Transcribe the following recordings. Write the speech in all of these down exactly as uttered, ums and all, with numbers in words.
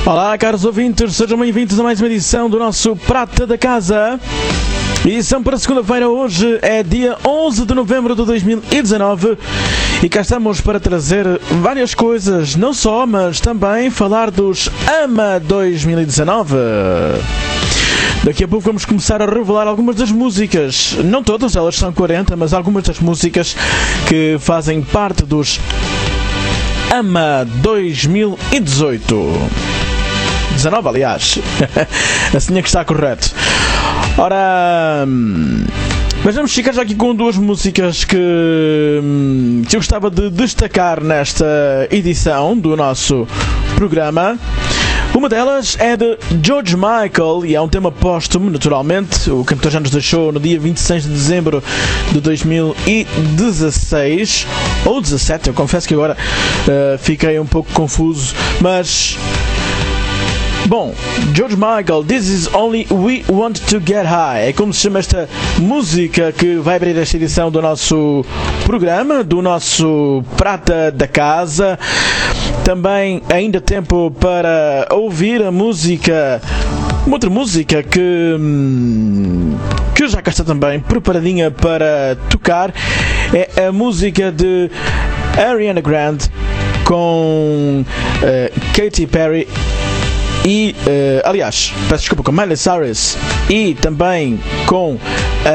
Olá, caros ouvintes, sejam bem-vindos a mais uma edição do nosso Prata da Casa. Edição para segunda-feira, hoje é dia onze de novembro de dois mil e dezanove e cá estamos para trazer várias coisas, não só, mas também falar dos AMA dois mil e dezanove. Daqui a pouco vamos começar a revelar algumas das músicas, não todas, elas são quarenta, mas algumas das músicas que fazem parte dos AMA dois mil e dezoito. dezanove, aliás. Assim é que está correto. Ora, mas vamos ficar já aqui com duas músicas que, que eu gostava de destacar nesta edição do nosso programa. Uma delas é de George Michael e é um tema póstumo, naturalmente. O cantor já nos deixou no dia vinte e seis de dezembro de dois mil e dezasseis ou dezassete, eu confesso que agora uh, fiquei um pouco confuso, mas... Bom, George Michael, This Is Only We Want To Get High. É como se chama esta música que vai abrir esta edição do nosso programa, do nosso Prata da Casa. Também ainda tempo para ouvir a música, uma outra música que, que já cá está também preparadinha para tocar. É a música de Ariana Grande com uh, Katy Perry. E, uh, aliás, peço desculpa, com Miley Cyrus e também com uh,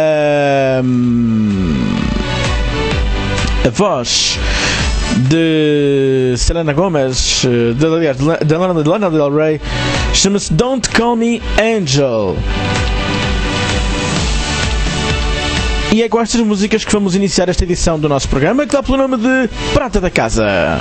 a voz de Selena Gomez, de, aliás, de Lana, de Lana Del Rey, chama-se Don't Call Me Angel. E é com estas músicas que vamos iniciar esta edição do nosso programa, que dá pelo nome de Prata da Casa.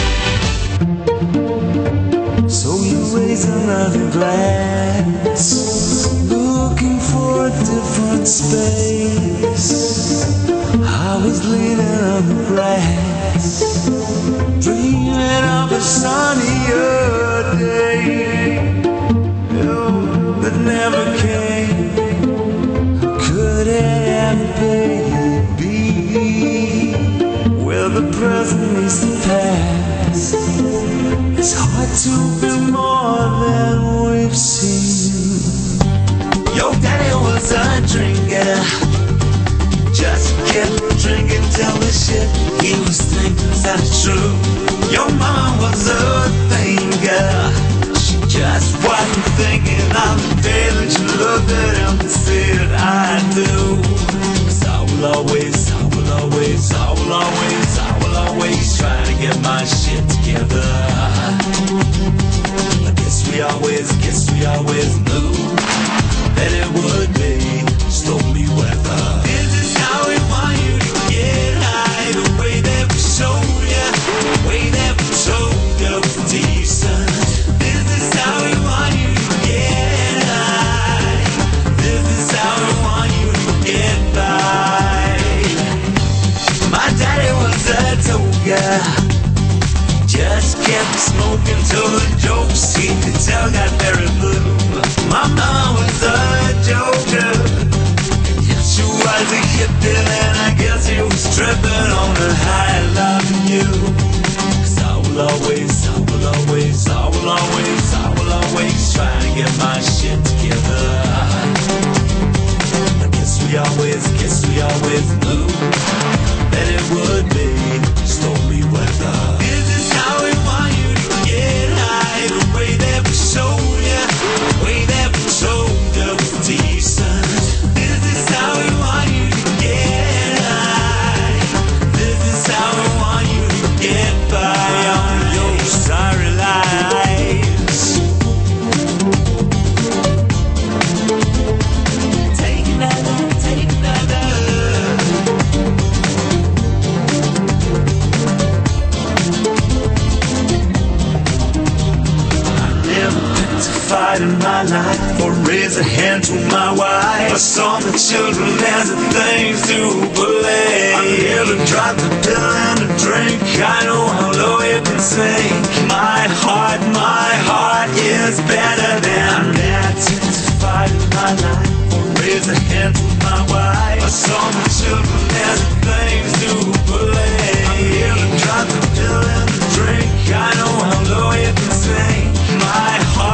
So you raise another glass, looking for a different space. I was leaning on the grass, dreaming of a sunnier day, oh, that never came. Could it ever be where the present meets the past? It's hard to be more than we've seen. Your daddy was a drinker, just kept drinking till the shit he was thinking got true. Your mama was a thinker, she just wasn't thinking of the day that you looked at him and said I do. 'Cause I will always, I will always, I will always, I will always try to get my shit together. I guess we always, guess we always knew that it would be stormy weather. This is how we want you to get high, the way that we show you, the way that we showed up decent. This is how we want you to get high. This is how we want you to get by. My daddy was a toga, just kept smoking till the jokes he could tell got very blue. My mom was a joker, yes she was a hippie, and I guess he was tripping on the high loving you. 'Cause I will always, I will always, I will always, I will always try to get my shit together. I guess we always, guess we always knew that it would be stormy weather. This is how we want you to get high, the way that we show you, the way that we showed up decent. This is how we want you to get high. This is how we want you to get by on your sorry lives. Take another, take another. In my life, or raise a hand to my wife, or saw the children as the things to believe. I'm here to drop the pill and the drink. I know how low it can sink. My heart, my heart is better than that. To fight in my life, or raise a hand to my wife, or saw the children as the things to believe. I'm here to drop the pill and the drink. I know how low it can sink. My heart.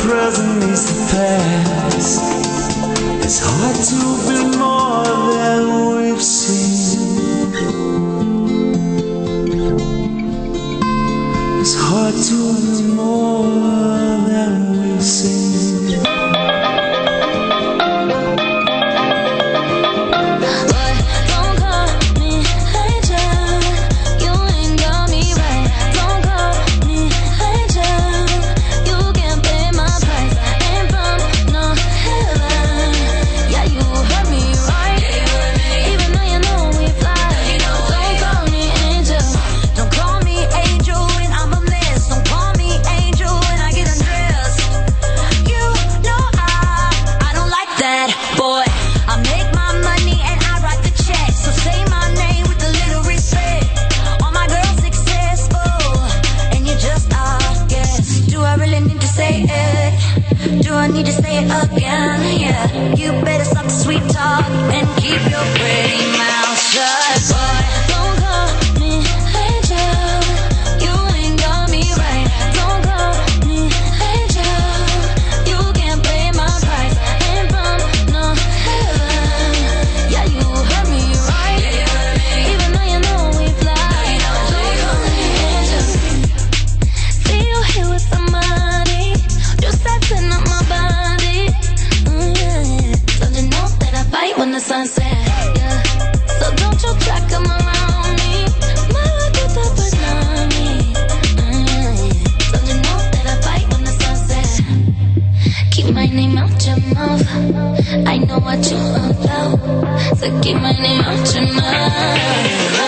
present meets the past. It's hard to be more than we've seen. It's hard to be more than we've seen. Need to say it again, yeah. You better stop the sweet talk and keep your pretty mouth shut. Boy, don't call me angel. You ain't got me right. Don't call me angel. You can't pay my price. Ain't from no heaven. Yeah, you heard me right. Even though you know we fly. Don't call me angel. See you here with somebody. Just setting up my body, mm-hmm. So you know that I bite when the sun sets, yeah. So don't you try come around me, my good banana, mm-hmm. So you know that I bite when the sun sets. Keep my name out your mouth, I know what you about. So keep my name out your mouth.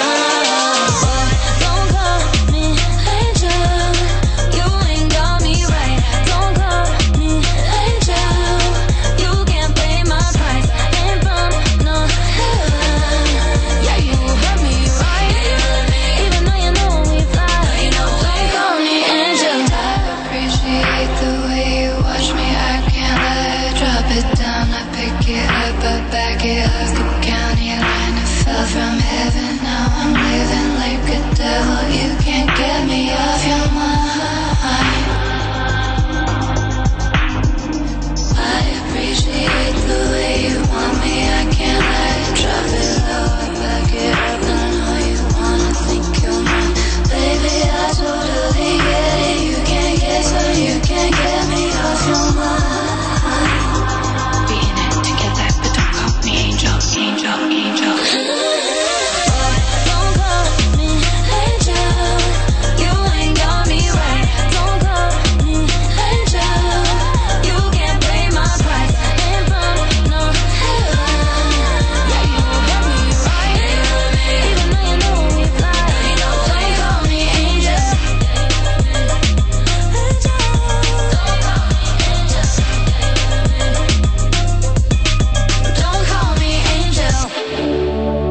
Don't call me angel. You ain't got me right. Don't call me angel. You can't pay my price. Ain't from no heaven. Yeah, you heard me right. Even though you know we fly. Don't call me angel. I appreciate the way you watch me. I can't let it drop it down. I pick it up, I back it up. The county line, it fell from heaven. Now I'm living like a devil. You can't get me off your mind. I appreciate the way you want me. I can't let it drop it low. I back it up. I know you wanna think you're mine. Baby, I totally get it. You can't get so you can't get me off your mind. Be in it together, but don't call me angel, angel, angel. Don't call me angel. You ain't got me right. Don't call me angel. You can't pay my price. Ain't from no heaven. Yeah, you heard me right. Even though you know we fly. Don't call me angel. Angel. Don't call me angel. Don't call me angel.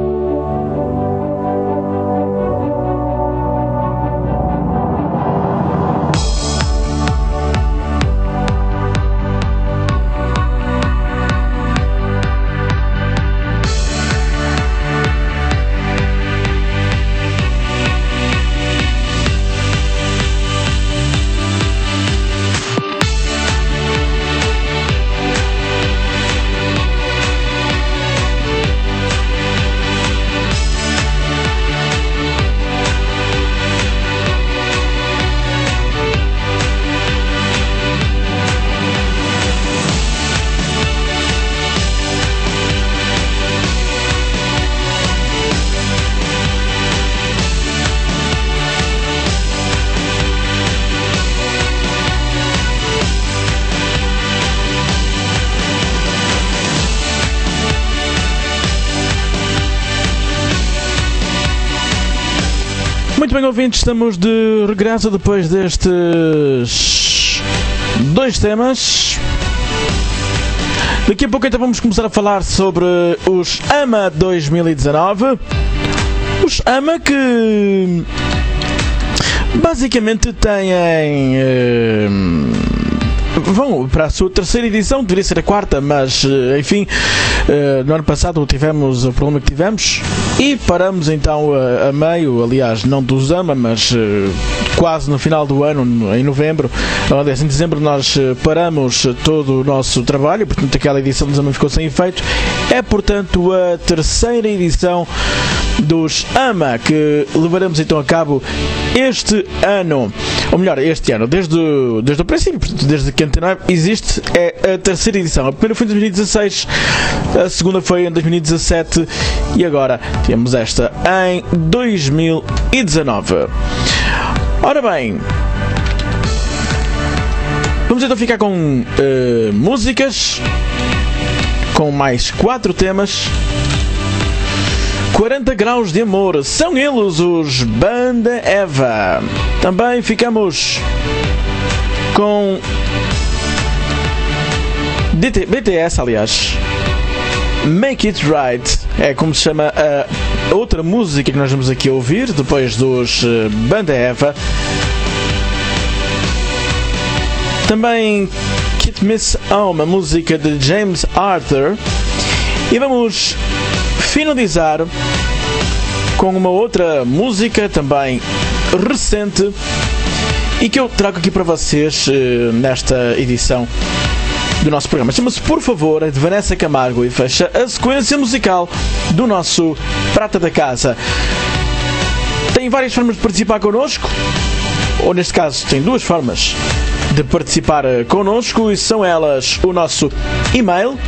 Muito bem, ouvintes, estamos de regresso depois destes dois temas. Daqui a pouco então vamos começar a falar sobre os AMA dois mil e dezanove. Os AMA que basicamente têm uh, vão para a sua terceira edição, deveria ser a quarta, mas enfim, no ano passado tivemos o problema que tivemos e paramos então a, a meio, aliás, não do Zama, mas quase no final do ano, em novembro, aliás, em dezembro nós paramos todo o nosso trabalho, portanto aquela edição do Zama ficou sem efeito. É portanto a terceira edição dos AMA que levaremos então a cabo este ano, ou melhor, este ano, desde, desde o princípio, desde que a Antena Web existe, é a terceira edição. A primeira foi em dois mil e dezasseis, a segunda foi em dois mil e dezassete e agora temos esta em dois mil e dezanove. Ora bem, vamos então ficar com uh, músicas, com mais quatro temas. quarenta graus de amor, são eles os Banda Eva. Também ficamos com D T, B T S, aliás, Make It Right, é como se chama a outra música que nós vamos aqui ouvir depois dos uh, Banda Eva. Também Kit Miss Home, a música de James Arthur. E vamos finalizar com uma outra música também recente e que eu trago aqui para vocês uh, nesta edição do nosso programa. Chama-se Por Favor, é de Vanessa Camargo e fecha a sequência musical do nosso Prata da Casa. Tem várias formas de participar connosco, ou neste caso tem duas formas de participar connosco, e são elas o nosso e-mail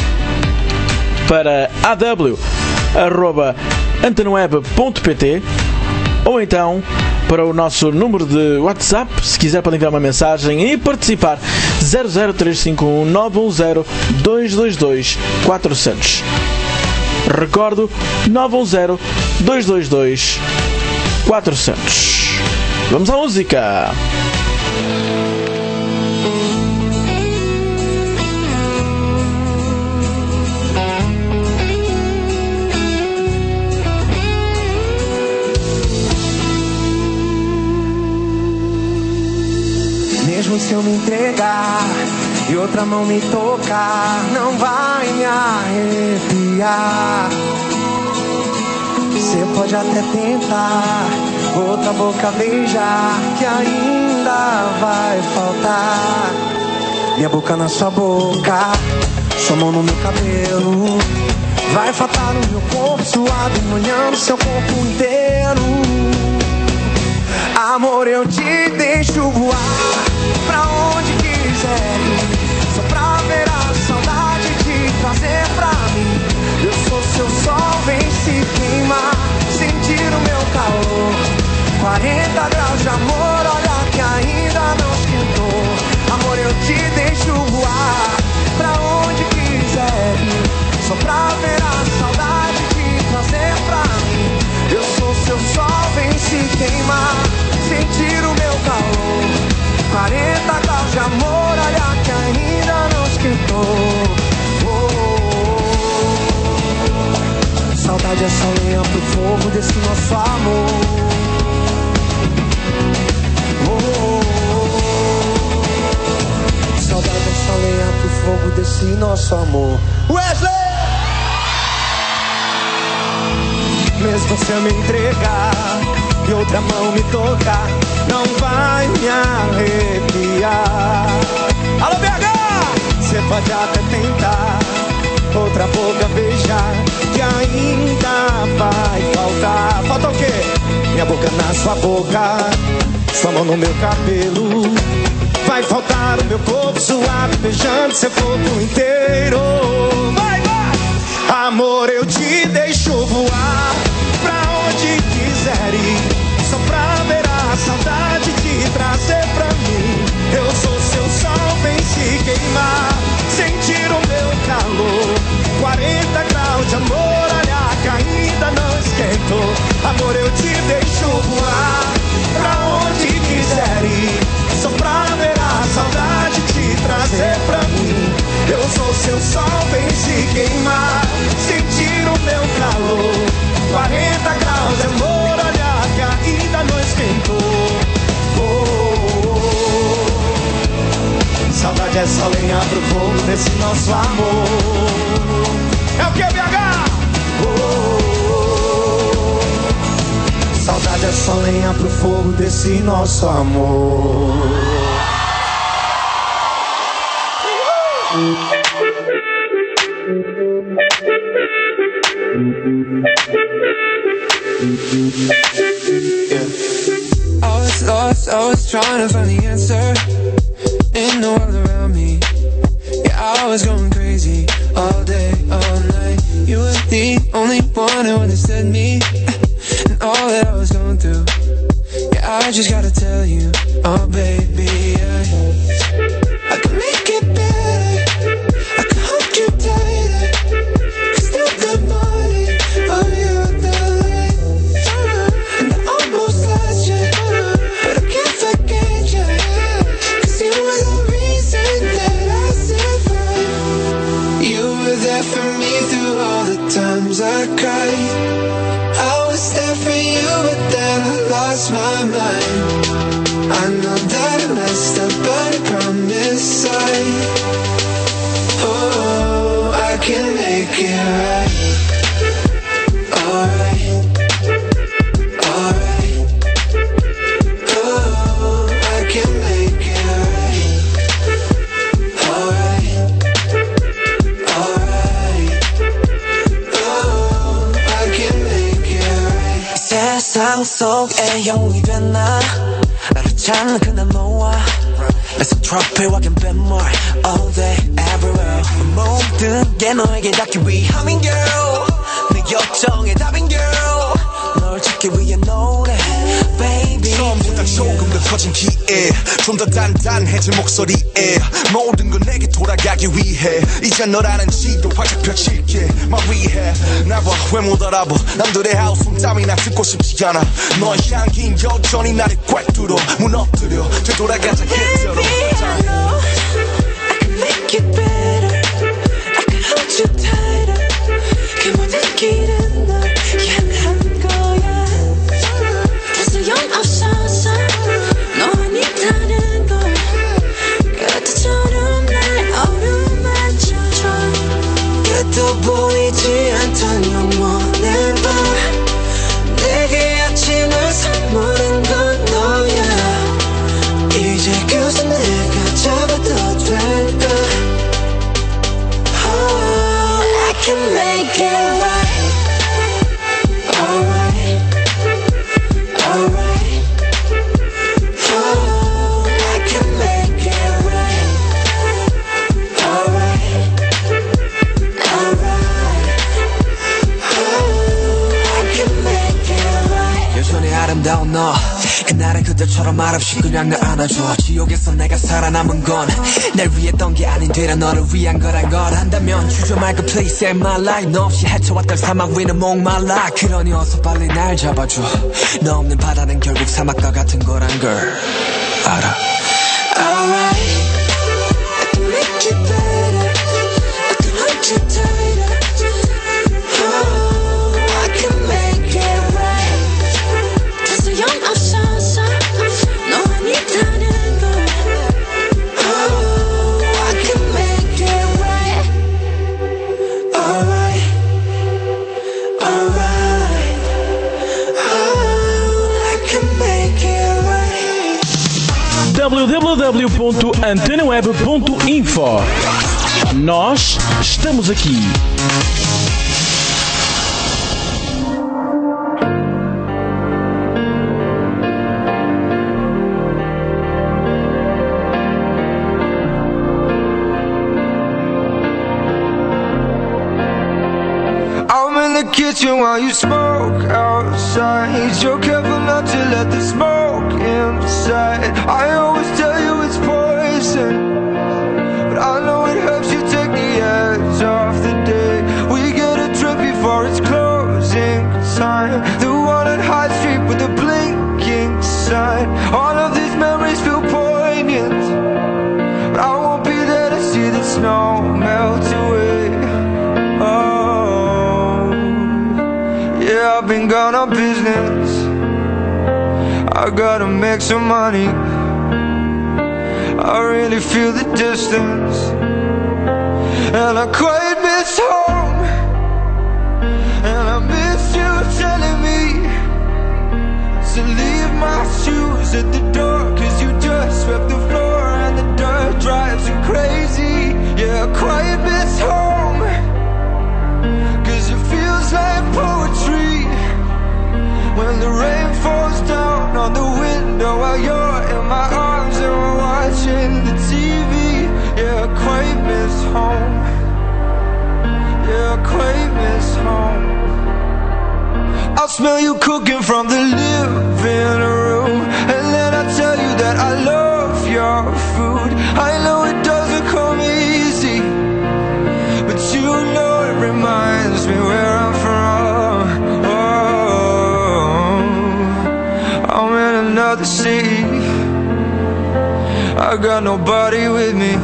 para a w arroba antenaweb ponto p t ou então para o nosso número de WhatsApp, se quiser podem enviar uma mensagem e participar, zero zero três cinco um nove um zero dois dois dois quatro zero zero. Recordo, nove um zero dois dois dois quatro zero zero. Vamos à música! Mesmo se eu me entregar e outra mão me tocar, não vai me arrepiar. Você pode até tentar, outra boca beijar, que ainda vai faltar. Minha boca na sua boca, sua mão no meu cabelo, vai faltar no meu corpo suado, molhando seu corpo inteiro. Amor, eu te deixo voar pra onde quiser ir, só pra ver a saudade te trazer pra mim. Eu sou seu sol, vem se queimar, sentir o meu calor. Quarenta graus de amor, olha que ainda não esquentou. Amor, eu te deixo voar pra onde quiser ir, só pra ver a saudade te trazer pra mim. Eu sou seu sol, vem se queimar, sentir o meu calor. Quarenta graus de amor, olha que ainda não esquentou. Oh, oh, oh. Saudade é só lenha pro fogo desse nosso amor. Oh, oh, oh. Saudade é só lenha pro fogo desse nosso amor. Wesley! Mesmo se eu me entregar e outra mão me tocar, não vai me arrepiar. Alô, B H! Você pode até tentar, outra boca beijar, que ainda vai faltar. Falta o quê? Minha boca na sua boca, sua mão no meu cabelo, vai faltar o meu corpo suave, beijando seu corpo inteiro. Vai, vai! Amor, eu te deixo voar pra onde quiser ir, só pra ver a saudade te trazer pra mim. Eu sou seu sol, vem se queimar, sentir o meu calor. Quarenta graus de amor, olha que ainda não esquentou. Amor, eu te deixo voar pra onde quiser ir, só pra ver a saudade te trazer pra mim. Eu sou seu sol, vem se queimar, sentir o meu calor. Quarenta graus de amor, olha que ainda não esquentou. Oh, oh, oh. Saudade Saudade é só lenha pro fogo desse nosso amor. É o que, B H? Oh, oh, oh. Saudade é só lenha pro fogo desse nosso amor. Yeah. I was lost, I was trying to find the answer in the world around me. Yeah, I was going crazy all day, all night. You were the only one who understood me and all that I was going through. Yeah, I just gotta tell you, oh baby, I, I can make it better, I can hold you tighter, 'cause still the morning of you the light. And I almost lost you, but I can't forget you, 'cause you were the reason that I survived. You were there for me through all the times I cried. I was there for you, but then I lost my mind. I know that I messed up, but I promise I, oh, I can make it right. Alright, alright, oh, I can make it right. Alright, alright, oh, I can make it right. 세상 속에 영웅이 된 나 나를 찾는 그날 모아 Let's trophy walking bit more all day everywhere 모든 게 너에게 닿기 위함인 girl 내 걱정의 답인 girl 널 찾기 위해 노래 baby 처음보다 조금 더 커진 기회 좀 더 단단해진 목소리에 모든 건 내게 돌아가기 위해 이제 너라는 지도 활짝 펼칠게 My rehab 나봐 왜 못 알아봐 남들의 하우스 땀이나 듣고 싶지 않아 너의 향기는 여전히 나를 꽉 뚫어 무너뜨려 되돌아가자 그대로 I know I can make it better I can hold you tighter 그 모든 길은 널 향한 거야 그래서 영없어서 너만 있다는 걸 그때처럼 날 어루만져줘 끝도 보이지 않던 영원의 밤 내게 아침을 선물한 건 너야 이제 그새 내가 잡아도 될까 Oh, I can make it right Alright Alright Oh, I can make it right Alright Alright Oh, I can make it right 여전히 아름다운 너 그날은 그들처럼 말없이 그냥 날 안아줘 지옥에서 내가 살아남은 건 날 위했던 게 아닌 되려 너를 위한 거란 걸 안다면 주저 말고 please save my life 너 없이 헤쳐왔던 사막 위는 목말라 그러니 어서 빨리 날 잡아줘 너 없는 바다는 결국 사막과 같은 거란 걸 알아 Alright I can make it better I can hold you tighter Oh, I can make it right 그래서 영없어서 너만 있다는 걸 Oh, I can make it right Alright Alright Oh, I can make it right w w w ponto antena web ponto info. Nós estamos aqui. I'm in the kitchen while you smoke outside you're careful not to let the smoke inside I always tell you it's poison but I know it helps you take the edge off the day we get a trip before it's closing time the one on High Street with the blinking sign all of these memories feel poignant but I won't be there to see the snow melt away oh yeah I've been gone on business I gotta make some money I really feel the distance, and I quite miss home. And I miss you telling me to leave my shoes at the door, cause you just swept the floor and the dirt drives you crazy. Yeah, I quite miss home, cause it feels like poetry when the rain falls down on the window while you're in my arms and we're watching the T V. Yeah, I quite miss home. Yeah, I quite miss home. I'll smell you cooking from the living room, and then I tell you that I love your food. I know it doesn't come easy, but you know it reminds me where I'm from. Oh, I'm in another city, I got nobody with me,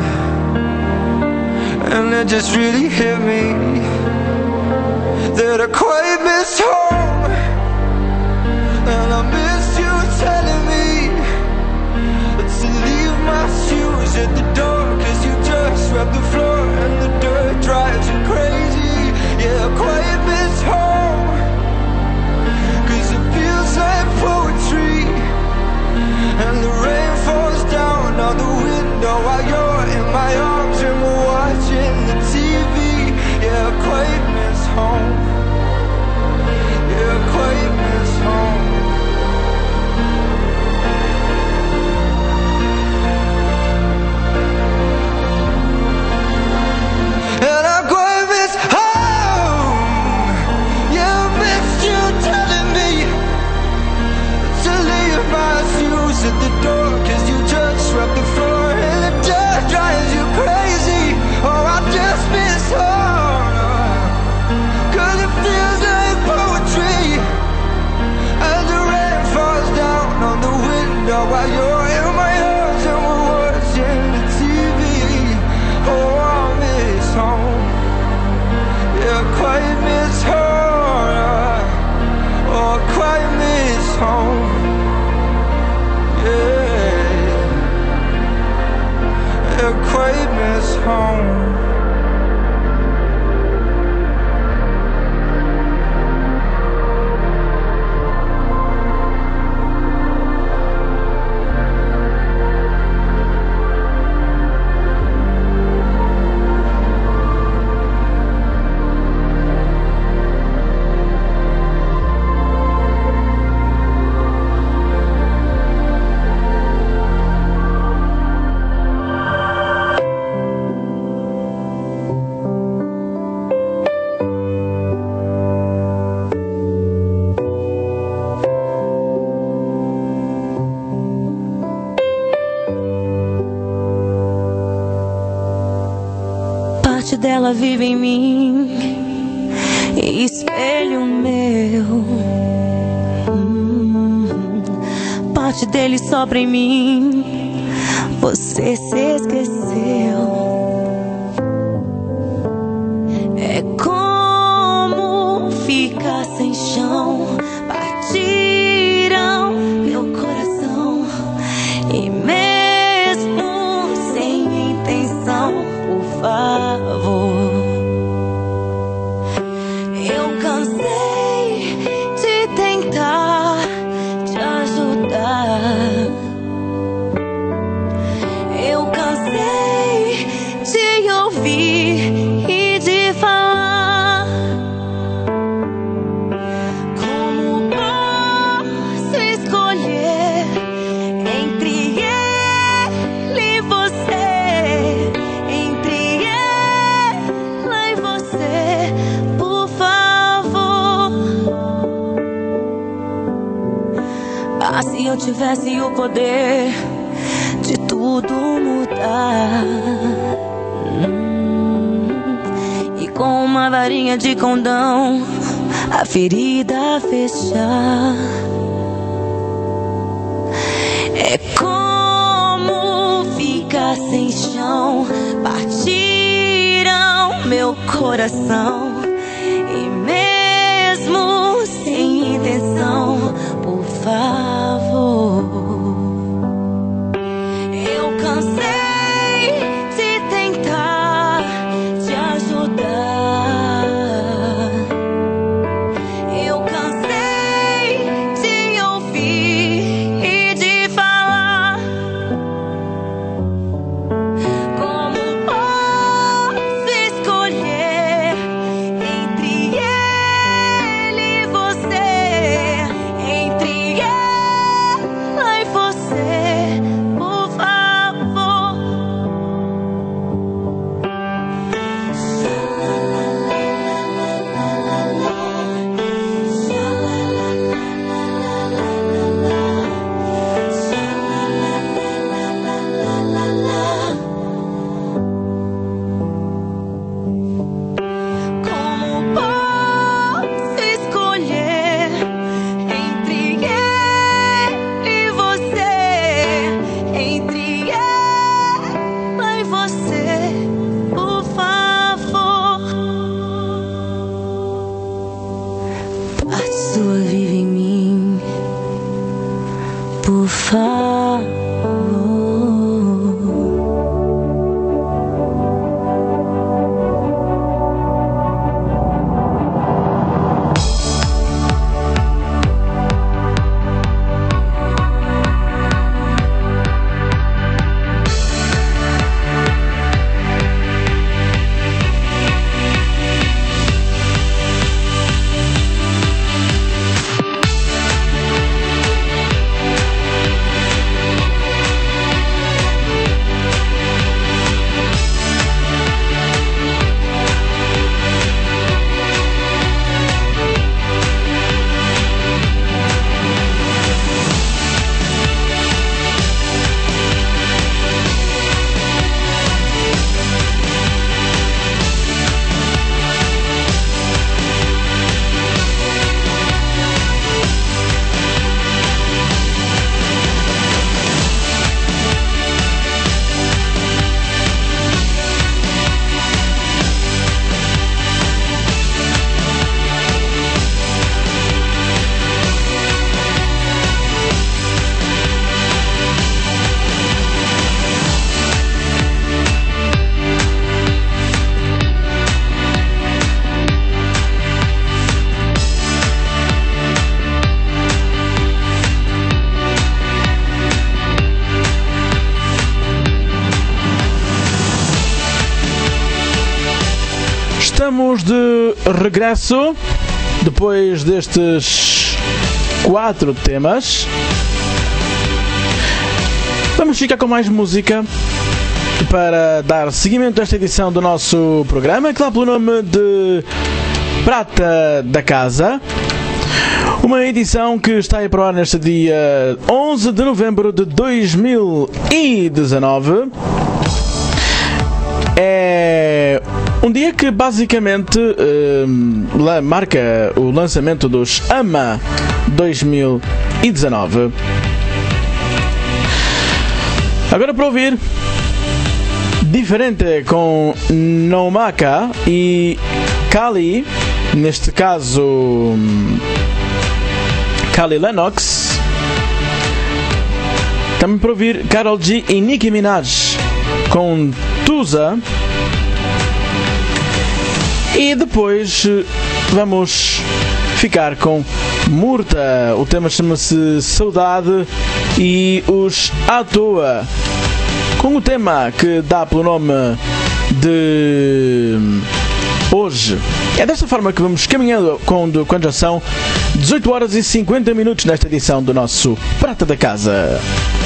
and it just really hit me that I quite miss home. And I miss you telling me to leave my shoes at the door, cause you just swept the floor and the dirt drives you crazy. Yeah, I quite miss home, cause it feels like poetry and the rain falls down on the window while you're in my arms and we're watching the T V. Yeah, I quite miss home. Yeah, I quite miss home. And I quite miss home. Yeah, I miss you telling me to leave my shoes at the door, cause you just swept the floor and the dirt drives you crazy. Oh, I just miss home, cause it feels like poetry as the rain falls down on the window while you're in my arms and we're watching the T V. Oh, I miss home. Yeah, I quite miss home. Oh, I quite miss home. Yeah, I quite miss home. Parte dela vive em mim, espelho meu. Hum, parte dele sobra em mim, você se esqueceu. É como ficar sem chão, partiram meu coração, e mesmo sem intenção, por favor. Eu cansei de tentar te ajudar. Eu cansei de ouvir e de falar. Como posso escolher entre ele e você? Entre ela e você, por favor. Ah, se eu tivesse o poder de tudo mudar, hum, e com uma varinha de condão a ferida fechar. É como ficar sem chão, partiram meu coração, e mesmo sem intenção, por favor. Eu cansei estamos de regresso depois destes quatro temas. Vamos ficar com mais música para dar seguimento a esta edição do nosso programa, que dá pelo nome de Prata da Casa. Uma edição que está aí para o ar neste dia onze de novembro de dois mil e dezanove. É um dia que basicamente uh, marca o lançamento dos AMA dois mil e dezanove. Agora para ouvir Diferente com Nomaka e Kali, neste caso Kali Lennox. Também para ouvir Karol G e Nicki Minaj com Tusa. E depois vamos ficar com Murta. O tema chama-se Saudade e os À Toa, com o tema que dá pelo nome de Hoje. É desta forma que vamos caminhando quando, quando já são dezoito horas e cinquenta minutos nesta edição do nosso Prata da Casa.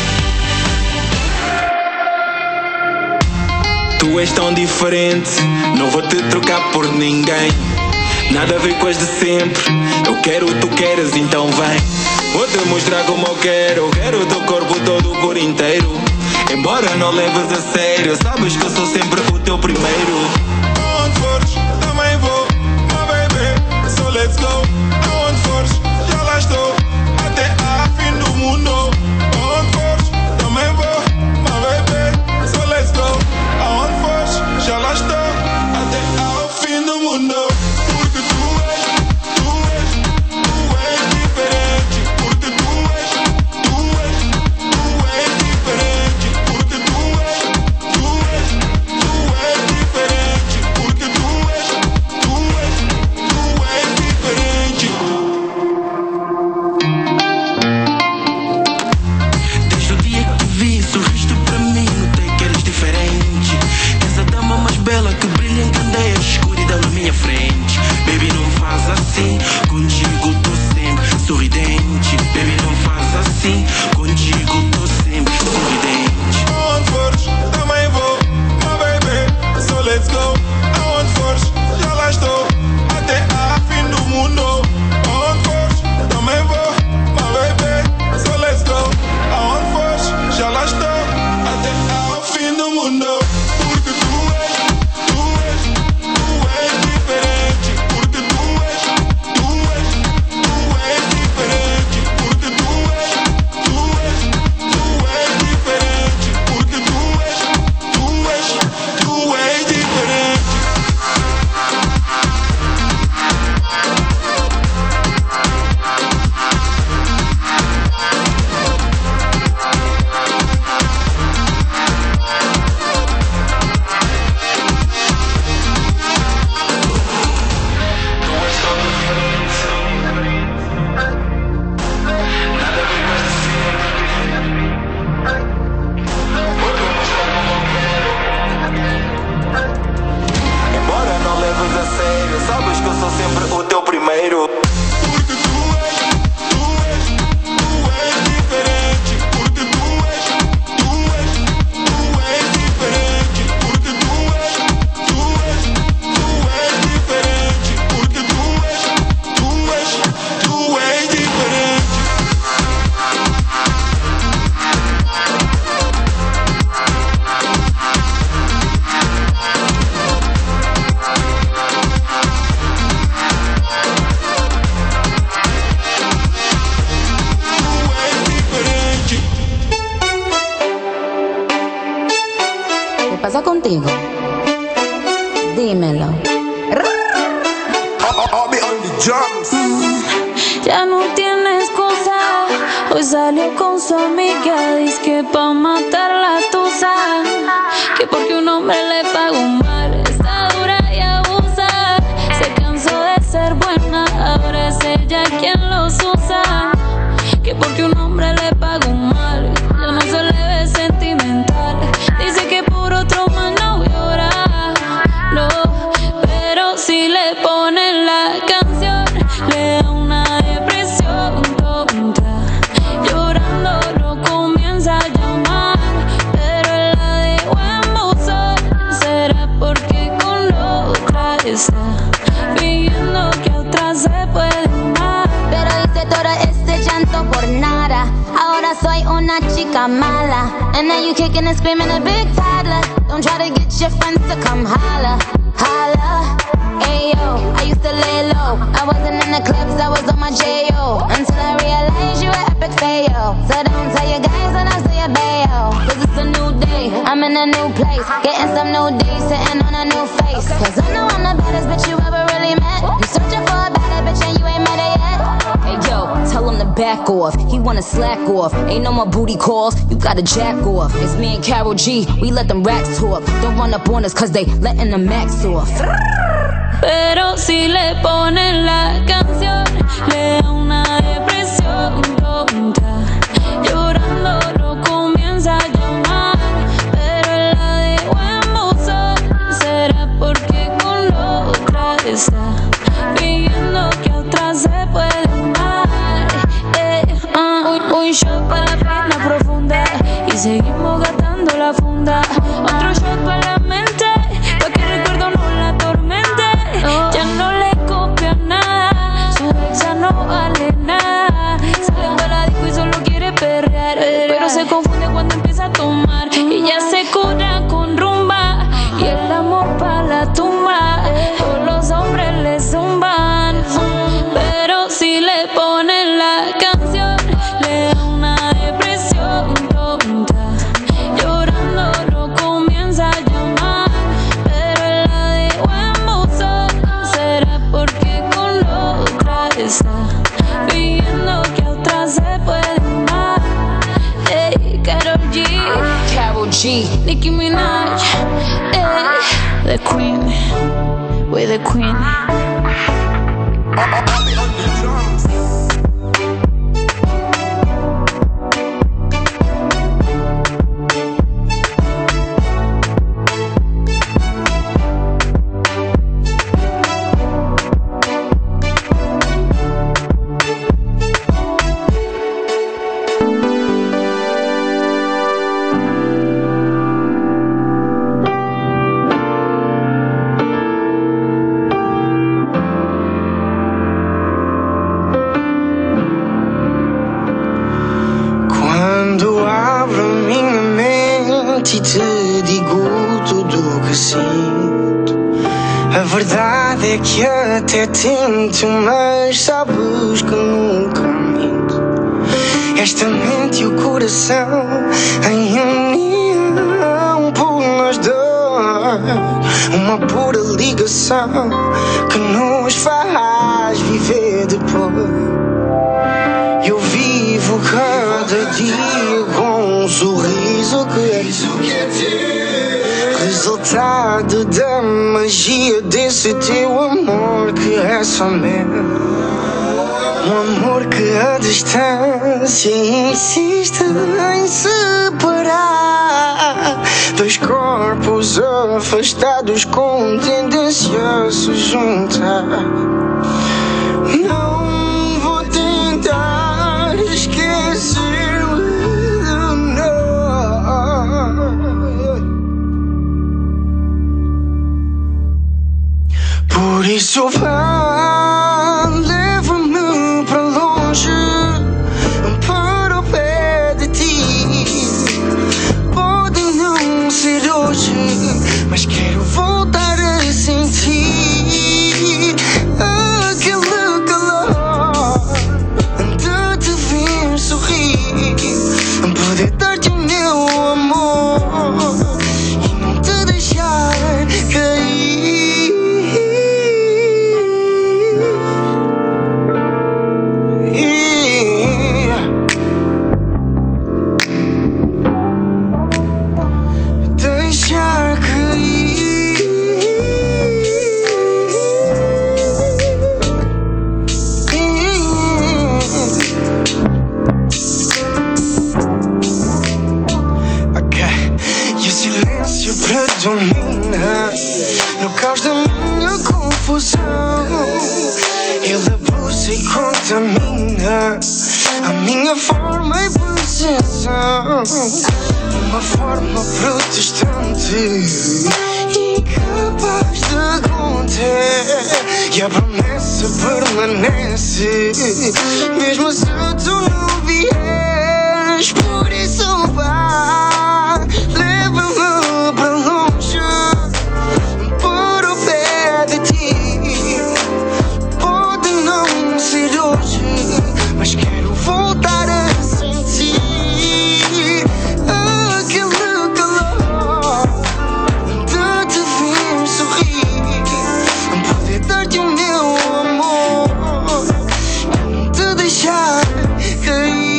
Tu és tão diferente, não vou te trocar por ninguém. Nada a ver com as de sempre, eu quero, tu queres, então vem. Vou te mostrar como eu quero, eu quero o teu corpo todo por inteiro. Embora não leves a sério, sabes que eu sou sempre o teu primeiro. Onde fores, também vou, my baby, so let's go. Onde fores, já lá estou, até a fim do mundo. Onde fores, também vou, my baby, so let's go. Aonde fores, já lá estou, até ao fim do mundo. Porque tu és, tu és, tu és diferente. Porque tu és, tu és, tu és diferente. Porque tu és, tu és, tu és diferente. Porque tu és, tu és, tu és diferente. Desde o dia que te vi, sorriste para mim, notei que eres diferente. Essa dama mais bela que brilha em candeia, escuridão na minha frente. Baby, não faz assim, contigo tô sempre sorridente. Baby, não faz assim, contigo tô sempre sorridente. Aonde fores, também vou, my baby, so let's go. Aonde fores, já lá estou, até a fim do mundo. Aonde fores, também vou, my baby, so let's go. Aonde fores, já lá estou, até ao fim do mundo. Porque tu és, tu és, tu és diferente. Porque tu és, tu és, tu és diferente. Porque tu és, tu és, tu és diferente. Porque tu és, tu és, tu és diferente. Embora não leves a sério, sabes que eu sou sempre o teu primeiro. Porque tu és, tu és, tu és diferente. Porque tu és, tu és, tu és diferente. Porque tu és, tu és, tu és diferente. Porque tu és, tu és, tu és diferente. ¿Qué pasa contigo? Dímelo. I'll be on the drums. Ya no tiene excusa. Hoy salió con su amiga, dice que pa' matar la tusa. Que porque un hombre le pagó mal, está dura y abusa. Se cansó de ser buena, ahora es ella quien los usa. Que porque un hombre le pagó mal, ya no se le ve sentimental. Dice que por otro más no llora, no, pero si está fingiendo que a otra se puede amar. Pero hice todo ese llanto por nada. Ahora soy una chica mala. And now you kicking and screaming a big toddler. Don't try to get your friends to come holla, holla. Ayo, I used to lay low. I wasn't in the clubs, I was on my J O. Until I realized you were epic fail. So don't tell your guys when I say a bail. Cause it's a new day, I'm in a new place. Getting some new days, sitting on a new face. Cause I know I'm the baddest bitch you ever really met. You searching for a better bitch and you ain't met her yet. Hey yo, tell him to back off. He wanna slack off. Ain't no more booty calls, you gotta jack off. It's me and Karol G, we let them racks talk. Don't run up on us cause they letting the max off. Pero si le ponen la canción, le da una depresión tonta. Llorando lo comienza a llamar, pero la dejo en buzón. Será porque con la otra está fingiendo que a otra se puede amar. Eh, uh, un, un shot para la pena profunda y seguimos gastando la funda. Otro shot para la mente, pa' que el recuerdo no la atormente. Ya no le copia nada, su exa no vale nada. Saliendo a la disco y solo quiere perrear, pero se confunde cuando empieza a tomar. Ella se cura con rumba y el amor pa' la tumba. Todos los hombres le zumban, pero si le ponen la canción, le da una depresión tonta. Llorando lo comienza a llamar, pero la dejo en buzón. Será porque con la otra está fingiendo que a otra se puede amar. Hey, Karol G, Karol G, Nicki Minaj, hey, the queen, we're the queen. Quando abro minha mente e te digo tudo o que sinto, a verdade é que até tento, mas sabes que nunca minto. Esta mente e o coração em união por nós dois, uma pura ligação que nos faz viver depois. Eu vivo cada dia com um sorriso que é resultado da magia desse teu amor que é só meu. Um amor que a distância insiste em separar dois corpos afastados com tendência a se juntar. Não vou tentar esquecer, não. Por isso vá, leva-me para longe, para o pé de ti. Pode não ser hoje, mas quero voltar a sentir aquele calor de te ver sorrir, poder dar-te o meu amor e não te deixar cair. Deixar cair. Ok, e o silêncio predomina no caos da minha confusão. Ele abusa e contamina a minha forma e possessão. Uma forma protestante, incapaz de conta e a promessa permanece, mesmo se tu não vieres. Por isso vá, leva-me para longe, por o pé de ti. Pode não ser hoje, mas quero voltar a sentir aquele calor de te ver sorrir, poder dar-te o meu amor e não te deixar cair.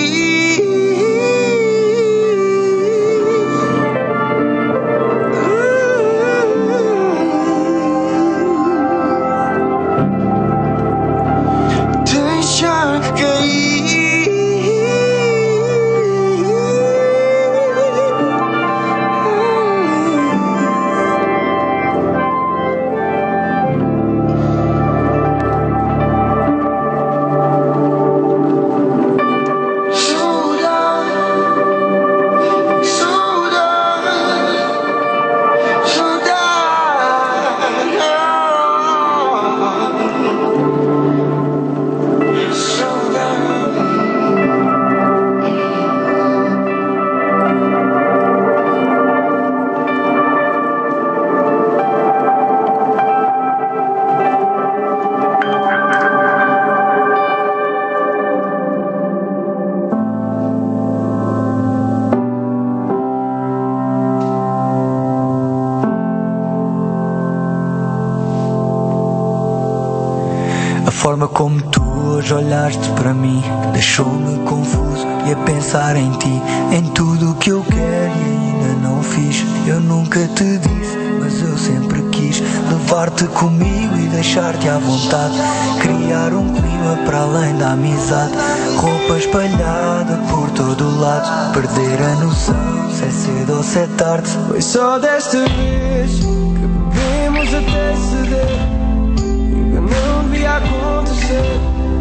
Deixar cair. A forma como tu hoje olhaste para mim deixou-me confuso e a pensar em ti, em tudo o que eu quero e ainda não fiz. Eu nunca te disse, mas eu sempre quis levar-te comigo e deixar-te à vontade, criar um clima para além da amizade, roupa espalhada por todo o lado, perder a noção se é cedo ou se é tarde. Foi só desta vez que bebemos até ceder, e não devia acontecer.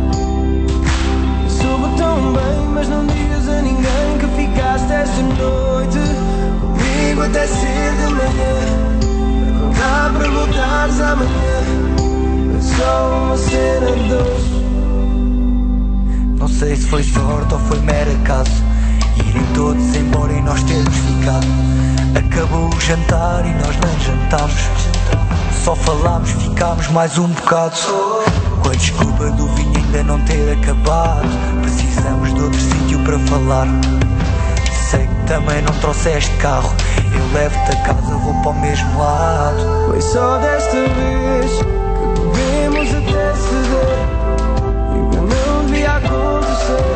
Soube tão bem, mas não digas a ninguém que ficaste esta noite comigo até cedo de manhã. Não dá para voltares amanhã, é só uma cena de dois. Não sei se foi sorte ou foi mero acaso irem todos embora e nós termos ficado. Acabou o jantar e nós nem jantámos, só falámos, ficámos mais um bocado, com a desculpa do vinho ainda não ter acabado. Precisamos de outro sítio para falar. Sei que também não trouxeste carro, eu levo-te a casa, vou para o mesmo lado. Foi só desta vez que bebemos até ceder, e que não devia acontecer.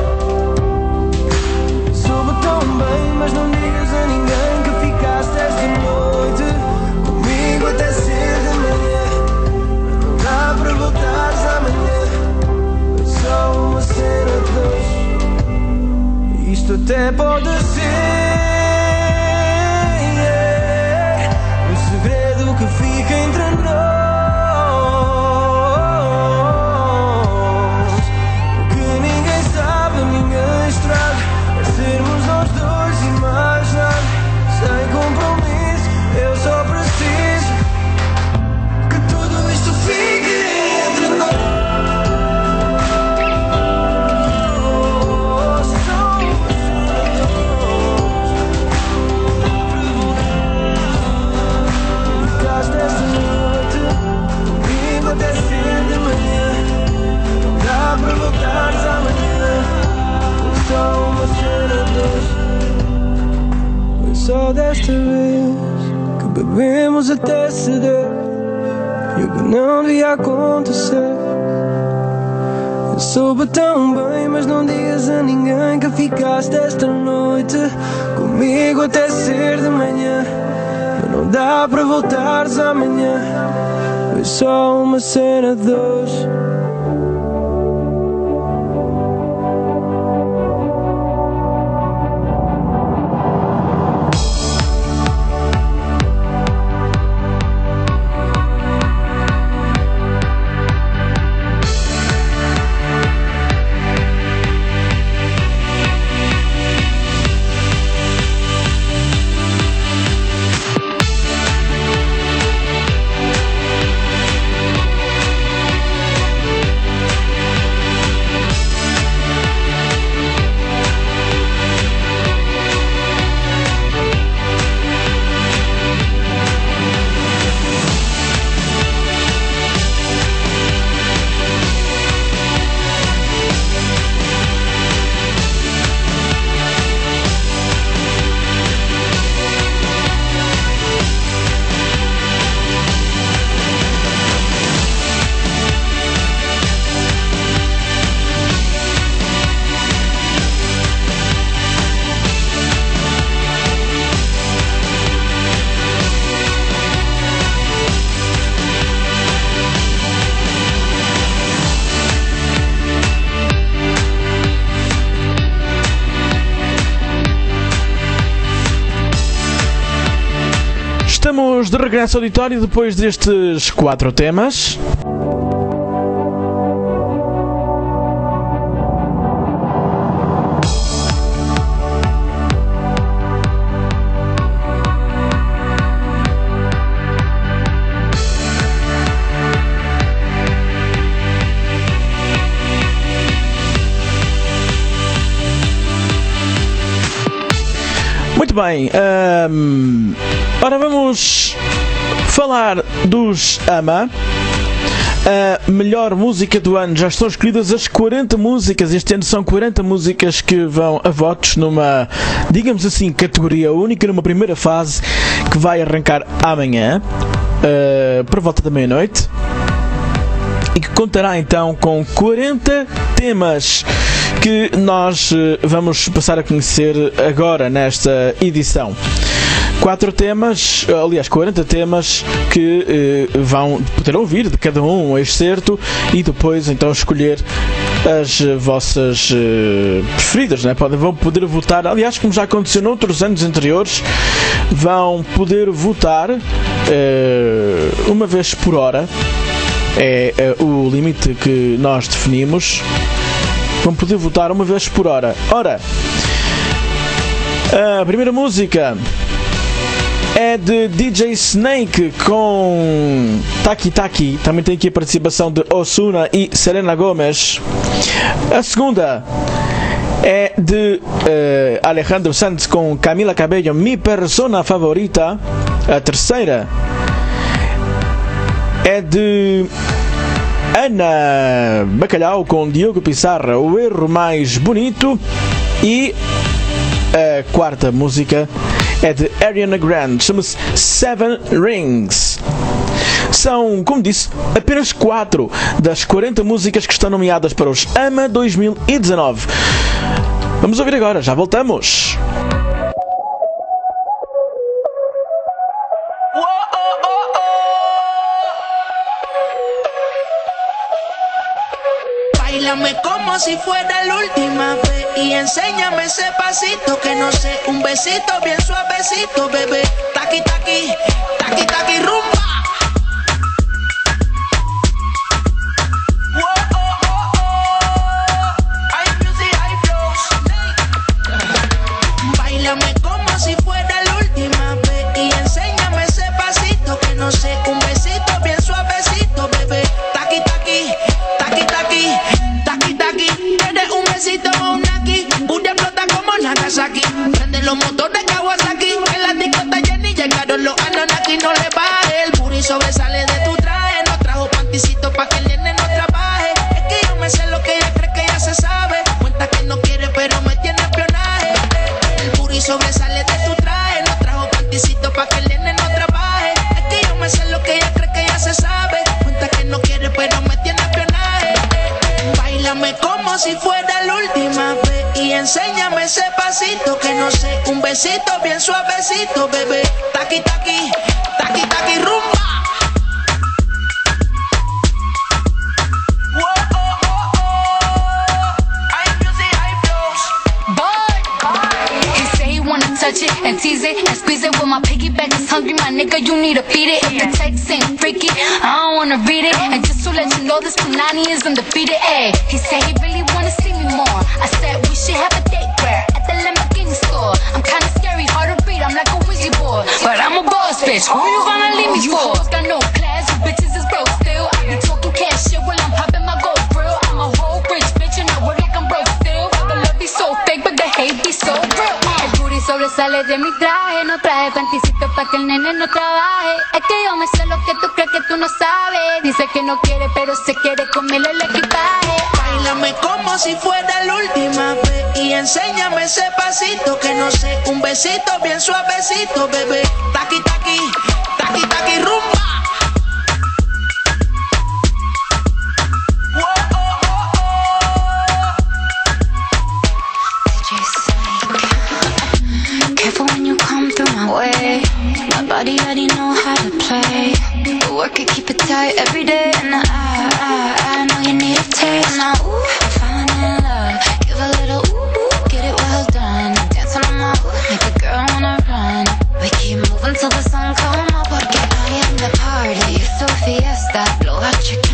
Soube tão bem, mas não digas a ninguém que ficaste esta noite comigo até cedo de manhã. Não dá para voltares amanhã, é só uma cena de dois. Isto até pode ser yeah, um segredo que fica entre nós, que ninguém sabe, ninguém estraga, é sermos nós dois e mais nada, sem compromisso. Eu só preciso que tudo isto fique entre nós. Ficaste esta noite comigo até cedo de manhã, não dá para voltares amanhã, foi só uma cena de dois. Foi só desta vez que bebemos até ceder, e o que não devia acontecer. Eu soube tão bem, mas não digas a ninguém que ficaste esta noite comigo até ser de manhã. Mas não dá para voltares amanhã, foi só uma cena de dois. Estamos de regresso ao auditório depois destes quatro temas. Muito bem, hum, ora vamos falar dos AMA. A melhor música do ano. Já estão escolhidas as quarenta músicas. Este ano são quarenta músicas que vão a votos numa, digamos assim, categoria única, numa primeira fase que vai arrancar amanhã, uh, por volta da meia-noite, e que contará então com quarenta temas que nós uh, vamos passar a conhecer agora nesta edição. Quatro temas, aliás, quarenta temas que eh, vão poder ouvir de cada um um excerto e depois então escolher as vossas eh, preferidas, né? Podem, vão poder votar, aliás, como já aconteceu noutros anos anteriores, vão poder votar eh, uma vez por hora, é, é o limite que nós definimos. Vão poder votar uma vez por hora. Ora, a primeira música é de D J Snake com Taki Taki. Também tem aqui a participação de Ozuna e Selena Gomez. A segunda é de uh, Alejandro Sanz com Camila Cabello, Mi Persona Favorita. A terceira é de Ana Bacalhau com Diogo Pissarra, O Erro Mais Bonito. E a quarta música é de Ariana Grande, chama-se Seven Rings. São, como disse, apenas quatro das quarenta músicas que estão nomeadas para os AMA dois mil e dezanove. Vamos ouvir agora, já voltamos. Báilame como si fuera la última vez y enséñame ese pasito que no sé, un besito bien suavecito, bebé. Taqui taqui, taqui taqui rumba. Oh, oh, oh, oh. Hay music, hay flows. Báilame como si fuera la última vez y enséñame ese pasito que no sé, un besito bien suavecito, bebé. Taqui taqui, taqui taqui. Eres un besito o un aquí. Una explota como Nagasaki. Prende los motores Kawasaki. En la discota Jenny llegaron los Anunnaki. No le baje, el booty sobresale de tu traje. No trajo panticito pa' que el nene no trabaje. Es que yo me sé lo que ella cree que ya se sabe. Cuenta que no quiere pero me tiene espionaje. El booty sobresale de tu traje. No trajo panticito pa' que el nene no trabaje. Es que yo me sé lo que ella cree que ya se sabe. Cuenta que no quiere pero me tiene espionaje. Báilame como si fuera la última vez y enséñame ese pasito que no sé, un besito bien suavecito, bebé. Taqui taqui, taqui taqui rumba. Oh, oh, oh, oh. Hay music, hay flows. Boy, he say he wanna touch it and tease it and squeeze it. When my piggyback is hungry, my nigga, you need to feed it. If the text ain't freaky, I don't wanna read it. And just to let you know, this Punani is undefeated. Ay, he said he really wanna see me more. I said we should have a date where at the Lamborghini store. I'm kinda scary, hard to read, I'm like a wizzy boy, but I'm a boss bitch. Who you gonna leave me for? You hoes got no class, you bitches is broke still. I be talking cash shit while I'm popping my gold grill. I'm a whole rich bitch and I work like I'm broke still. The love be so fake, but the hate be so real. El booty sobresale de mi traje, no traje panticito pa' que el nene no trabaje. Es que yo me sé lo que tú crees que tú no sabes. Dice que no quiere, pero se quiere comerle el equipaje. Báilame como si fuera la última vez y enséñame ese pasito que no sé, un besito bien suavecito, bebé. Taqui taqui, taqui taqui rumba. Oh, oh, oh, oh. D J Snake. Careful when you come through my way. My body already know how to play. But work it, keep it tight every day. And I, I, I know you need a taste. Now, ooh, I'm falling in love. Give a little ooh, ooh, get it well done. Dance on my ooh, make a girl wanna run. We keep moving till the sun come up.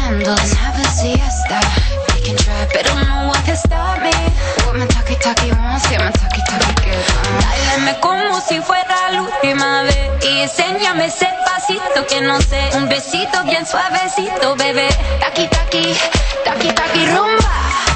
candles, have a siesta. They can try, pero no one can stop me. What my talkie talkie wants, yeah, my talkie talkie good. Báilame como si fuera la última vez y enséñame ese pasito que no sé. Un besito bien suavecito, bebé. Taki taki, taki taki rumba.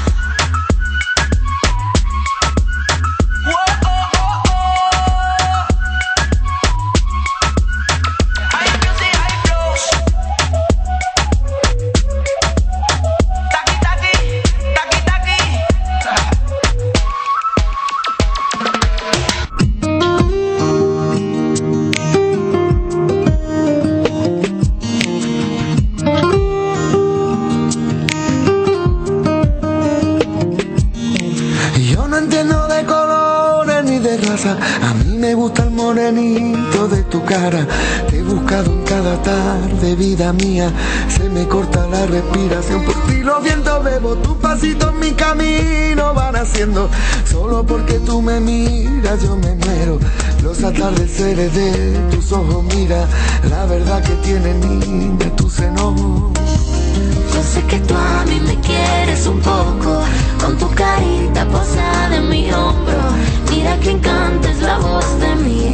A mí me gusta el morenito de tu cara. Te he buscado en cada tarde, vida mía. Se me corta la respiración. Por ti los vientos bebo, tus pasitos en mi camino van haciendo. Solo porque tú me miras yo me muero. Los atardeceres de tus ojos, mira la verdad que tiene niña tu seno. Yo sé que tú a mí me quieres un poco, con tu carita posada en mi hombro. Mira que encanta es la voz de mi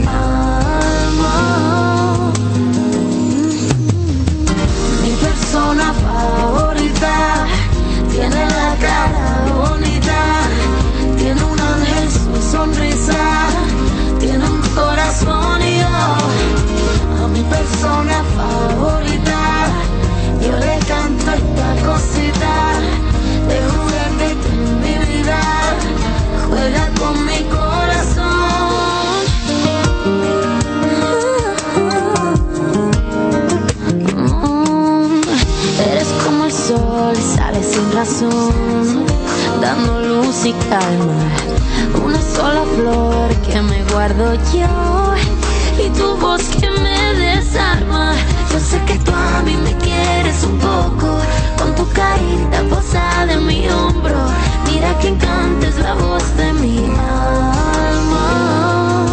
alma. Mi persona favorita tiene la cara bonita, tiene un ángel, su sonrisa, tiene un corazón y yo. A mi persona favorita yo le canto esta cosita de juguetito en mi vida. Juega con mi corazón. Mm, eres como el sol, sales sin razón, dando luz y calma. Una sola flor que me guardo yo y tu voz que me desarma. Yo sé que tú a mí me quieres un poco, con tu carita posada en mi hombro. Mira que encanta es la voz de mi alma.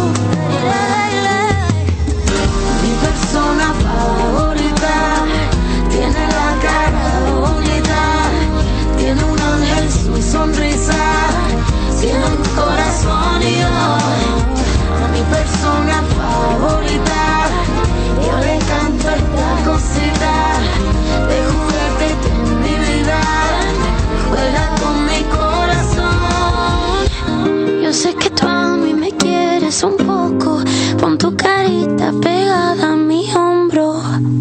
Mi persona favorita tiene la cara bonita, tiene un ángel, su sonrisa, tiene un corazón y yo. A mi persona favorita yo le canto esta cosita de juguete en mi vida. Juega con mi corazón. Yo sé que tú a mí me quieres un poco, con tu carita pegada a mi hombro.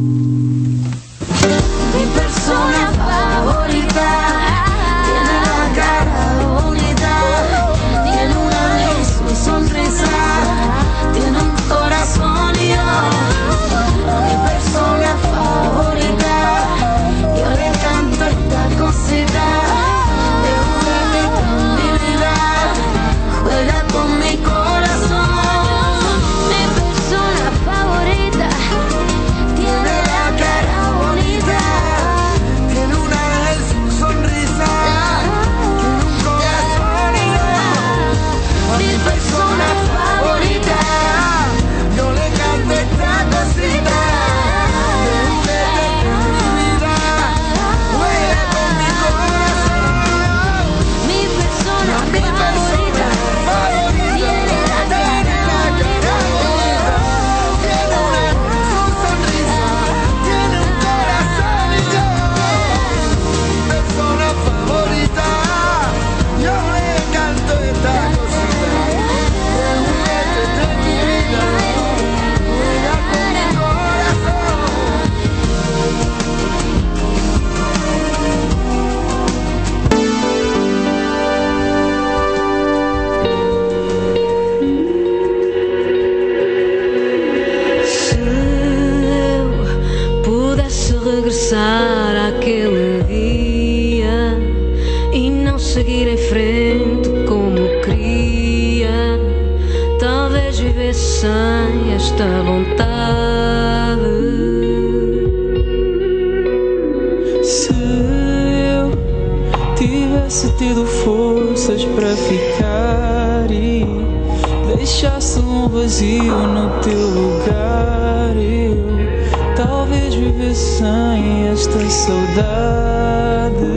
Mi persona favorita tiene la cara bonita, tiene un ángel, su sonrisa, tiene un corazón y yo. Mi persona favorita yo le canto esta cosita de juguete en mi vida. Juega con mi corazón. Mi persona favorita tiene la cara bonita, tiene un ángel, su sonrisa, tiene un corazón y yo. Mi persona favorita yo le canto esta cosita de juguete en mi vida. Juega con mi corazón. mi persona Mi favorita favorita tiene la cara bonita. tiene una su sonrisa, tiene un corazón y yo. Mi persona favorita, yo le canto esta cosita de juguete de mi vida. Juega con mi corazón. Se eu pudesse regressar àquele dia e não seguir em frente como queria, talvez vivesse sem esta vontade. Se eu tivesse tido forças para ficar e deixasse um vazio no teu lugar, eu talvez vivesse sem esta saudade.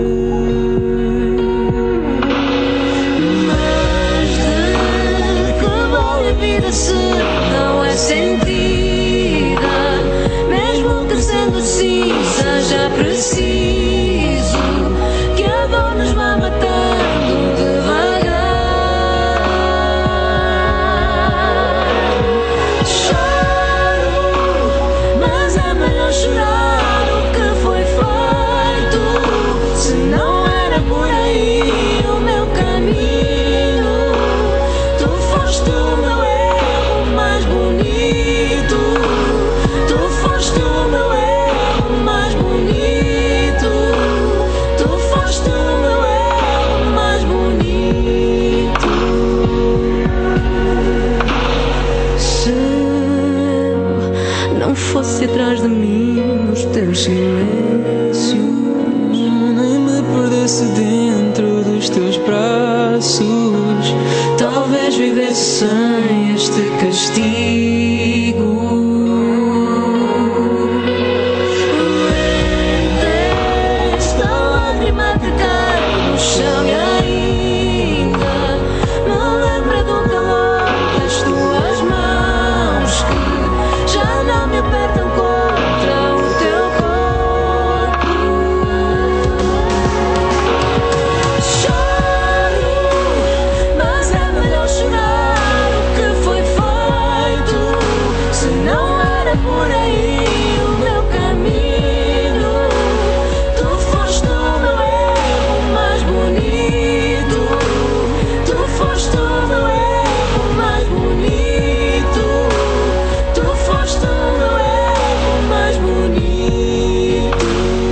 Mas de que vale a vida se não é sentida? Mesmo que sendo assim seja preciso que a dor nos vá matando devagar. Choro, mas é melhor chorar o que foi feito. Se não era por aí o meu caminho, tu foste o meu erro mais bonito. Tu foste o meu erro mais bonito. Tu foste o meu erro mais bonito. Se eu não fosse atrás de mim nos teus silêncios, Nem me perdesse dentro dos teus braços, talvez vivesse sem este castigo. Esta lágrima que cai no chão e ainda me lembra do calor das tuas mãos que já não me apertam contra o teu corpo. Choro, mas é melhor chorar o que foi feito. Se não era por aí o meu caminho, tu foste o meu erro mais bonito. Tu foste o meu erro mais bonito. Tu foste o meu erro mais bonito.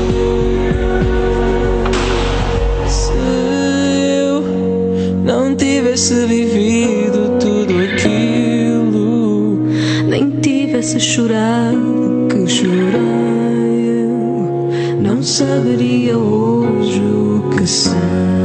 se eu não tivesse vivido tudo aquilo, Nem tivesse chorado que chorei, eu não saberia hoje o que sei.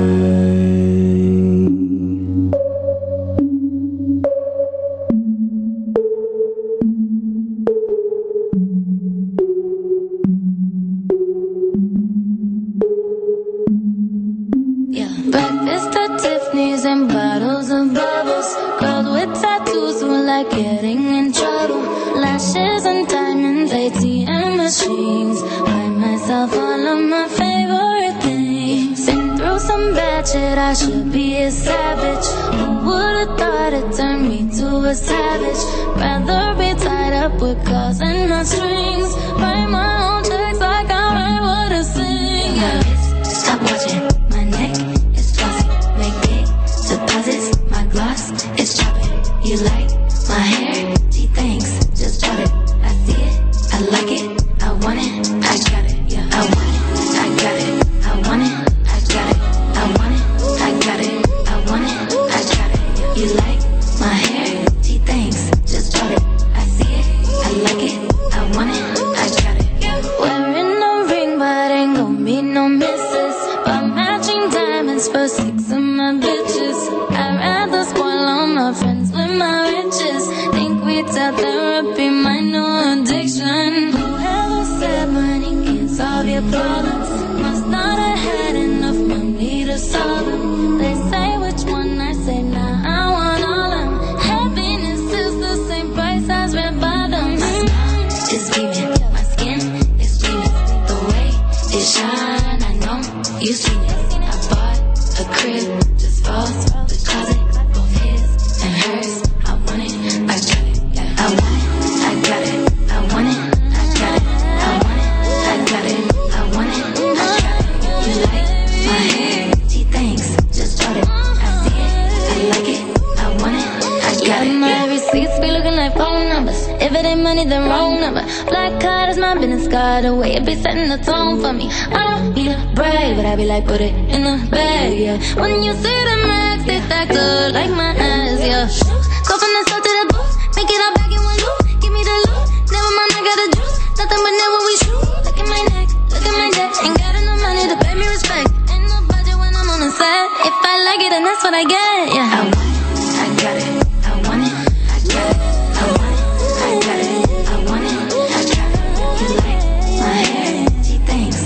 Yeah. Breakfast at Tiffany's and bottles of bubbles. Girls with tattoos who like getting in trouble. Lashes and diamonds, A T M machines. Buy myself all of my favorite things. Been through some bad shit, I should be a savage. Who would've thought it turned me to a savage? Rather be tied up with calls and not strings. Write my own checks like I write what I sing. Yeah. Stop watching. My neck is glossy. Make big deposits. My gloss is chopping. You like my hair? Gee, thanks. Just drop it. I see it. I like it. I want it. I got it. Yeah. I want it. I got it. I want it. I got it. I want it. I got it. I want it. I got it. You like my hair? Gee, thanks. Just drop it. I see it. I like it. I want it. I got it. Wearing no ring, but ain't gon' be no misses. But matching diamonds for six of my bitches. I'd rather spoil all my friends with my riches. Think retail therapy, my new addiction. Whoever said money can't solve your problems must not have had enough money to solve them. They say which one, I say nah, I want all of them. Happiness is the same price as red bottoms. My smile is beaming, my skin is gleaming. The way it shine, I know you seen it. I bought a crib, just falls the closet, both his and hers. I want it, I got it, yeah. I want it, I got it, I want it, I got it, I want it, I got it, I want it, I got it. You like my hair? Gee, thanks, just drop it. I see it, I like it, I want it, I got it. My receipts be looking like phone numbers. If it ain't money, then wrong number. Black card is my business card, the way it be setting the tone for me. I don't need a brag, but I be like, put it in the bag, yeah. When you see the max, they stack up like my ass, yeah. Go from the start to the booth, make it all back in one loop. Give me the loot, never mind, I got the juice. Nothing but never we shoot. Look at my neck, look at my neck. Ain't got enough money to pay me respect. Ain't no budget when I'm on the set. If I like it, then that's what I get, yeah. I want it, I got it, I want it, I got it, I want it, I got it, I want it, I got it. You like my hair? Gee, thanks.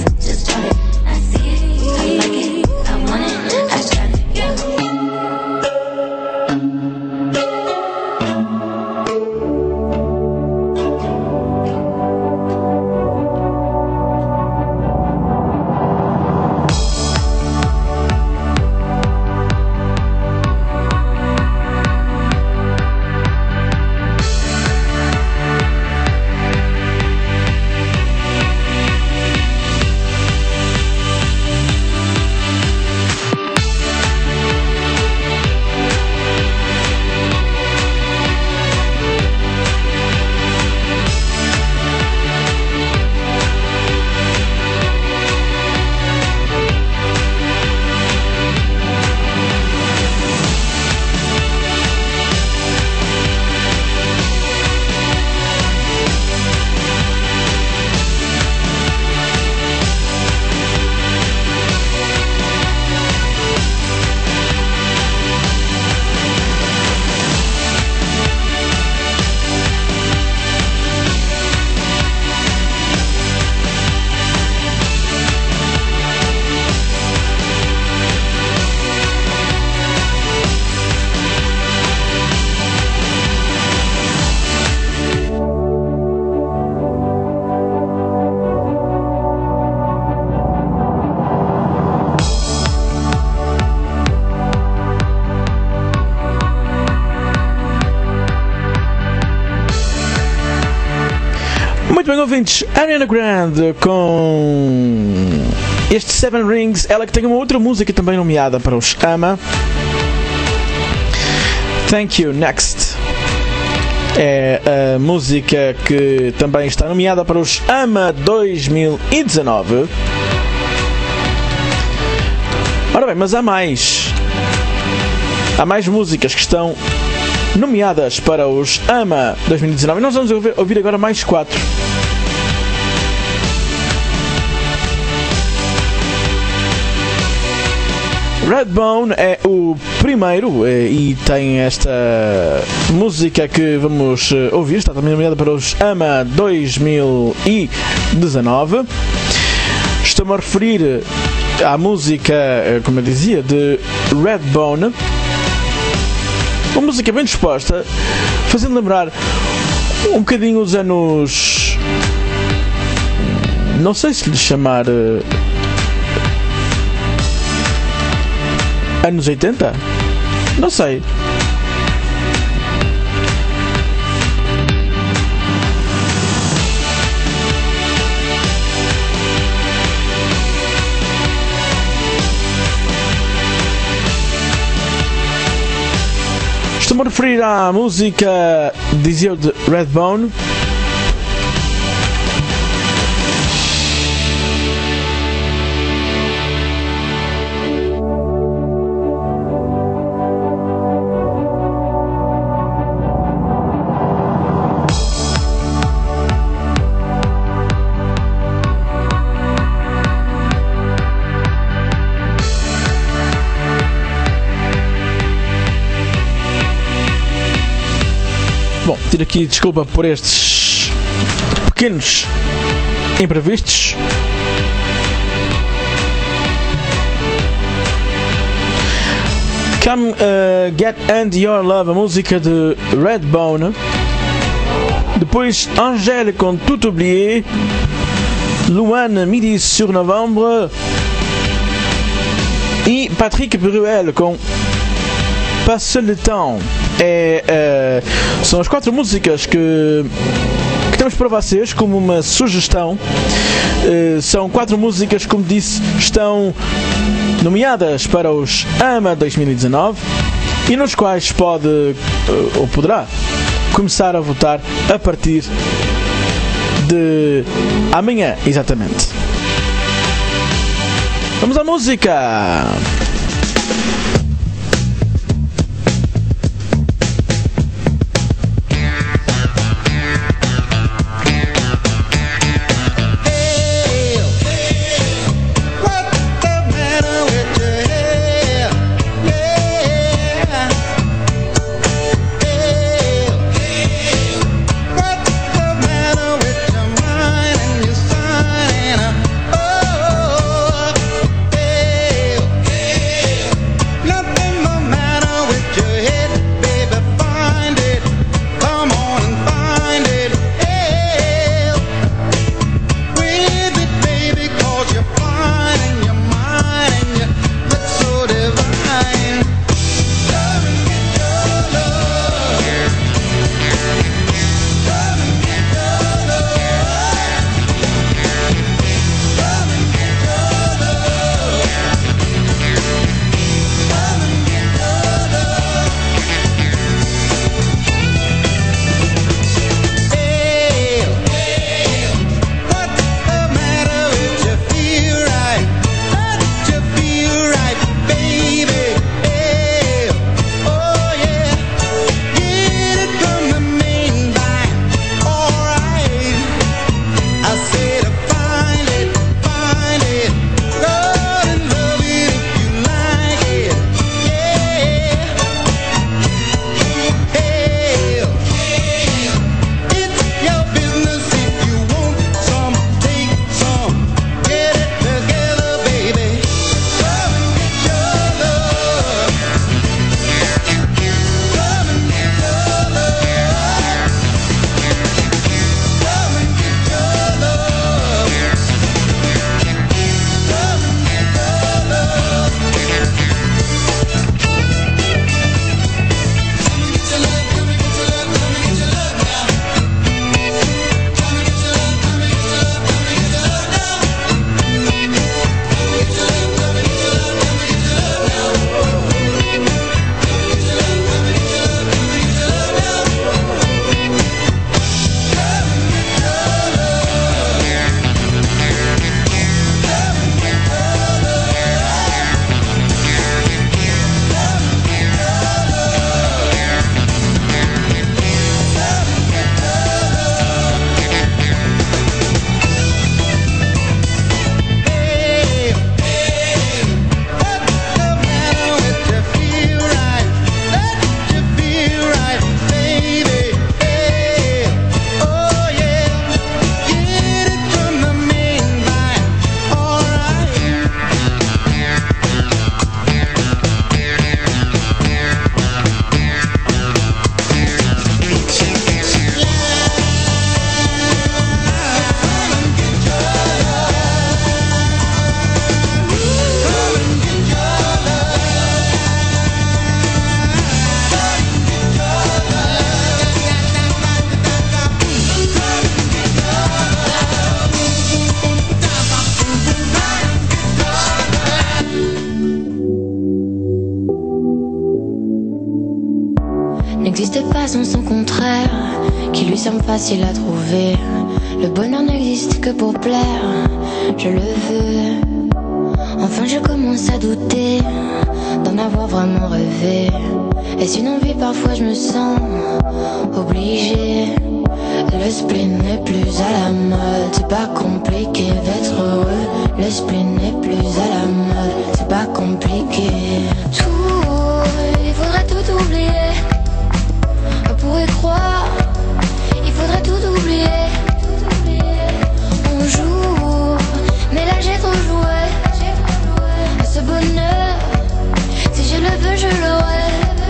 bem, ouvintes, Ariana Grande com este Seven Rings, ela que tem uma outra música também nomeada para os AMA. Thank You, Next. É a música que também está nomeada para os AMA dois mil e dezanove. Ora bem, mas há mais. Há mais músicas que estão nomeadas para os AMA dois mil e dezanove. E nós vamos ouvir, ouvir agora mais quatro. Redbone é o primeiro e tem esta música que vamos ouvir, está também nomeada para os AMA dois mil e dezanove. Estou-me a referir à música, como eu dizia, de Redbone. Uma música bem disposta, fazendo lembrar um bocadinho os anos... Não sei se lhe chamar... anos oitenta? Não sei. Estou-me a referir à música Dizia de Redbone. Bom, tiro aqui desculpa por estes pequenos imprevistos. Come uh, Get End Your Love, a música de Redbone. Depois Angèle com Tout Oublié. Luan, Midi sur Novembre. E Patrick Bruel com Passe le Temps. É, uh, são as quatro músicas que, que temos para vocês como uma sugestão. Uh, são quatro músicas, como disse, estão nomeadas para os AMA dois mil e dezanove e nos quais pode uh, ou poderá começar a votar a partir de amanhã, exatamente. Vamos à música! Nothing n'existe pas sans son contraire, qui lui semble facile à trouver. Le bonheur n'existe que pour plaire, je le veux. Enfin je commence à douter d'en avoir vraiment rêvé. Est-ce une envie? Parfois je me sens obligée. Le spleen n'est plus à la mode, c'est pas compliqué d'être heureux. Le spleen n'est plus à la mode, c'est pas compliqué. Tout, il faudrait tout oublier. On pourrait croire, il faudrait tout oublier. On joue, mais là j'ai trop joué. Ce bonheur, si je le veux, je l'aurai.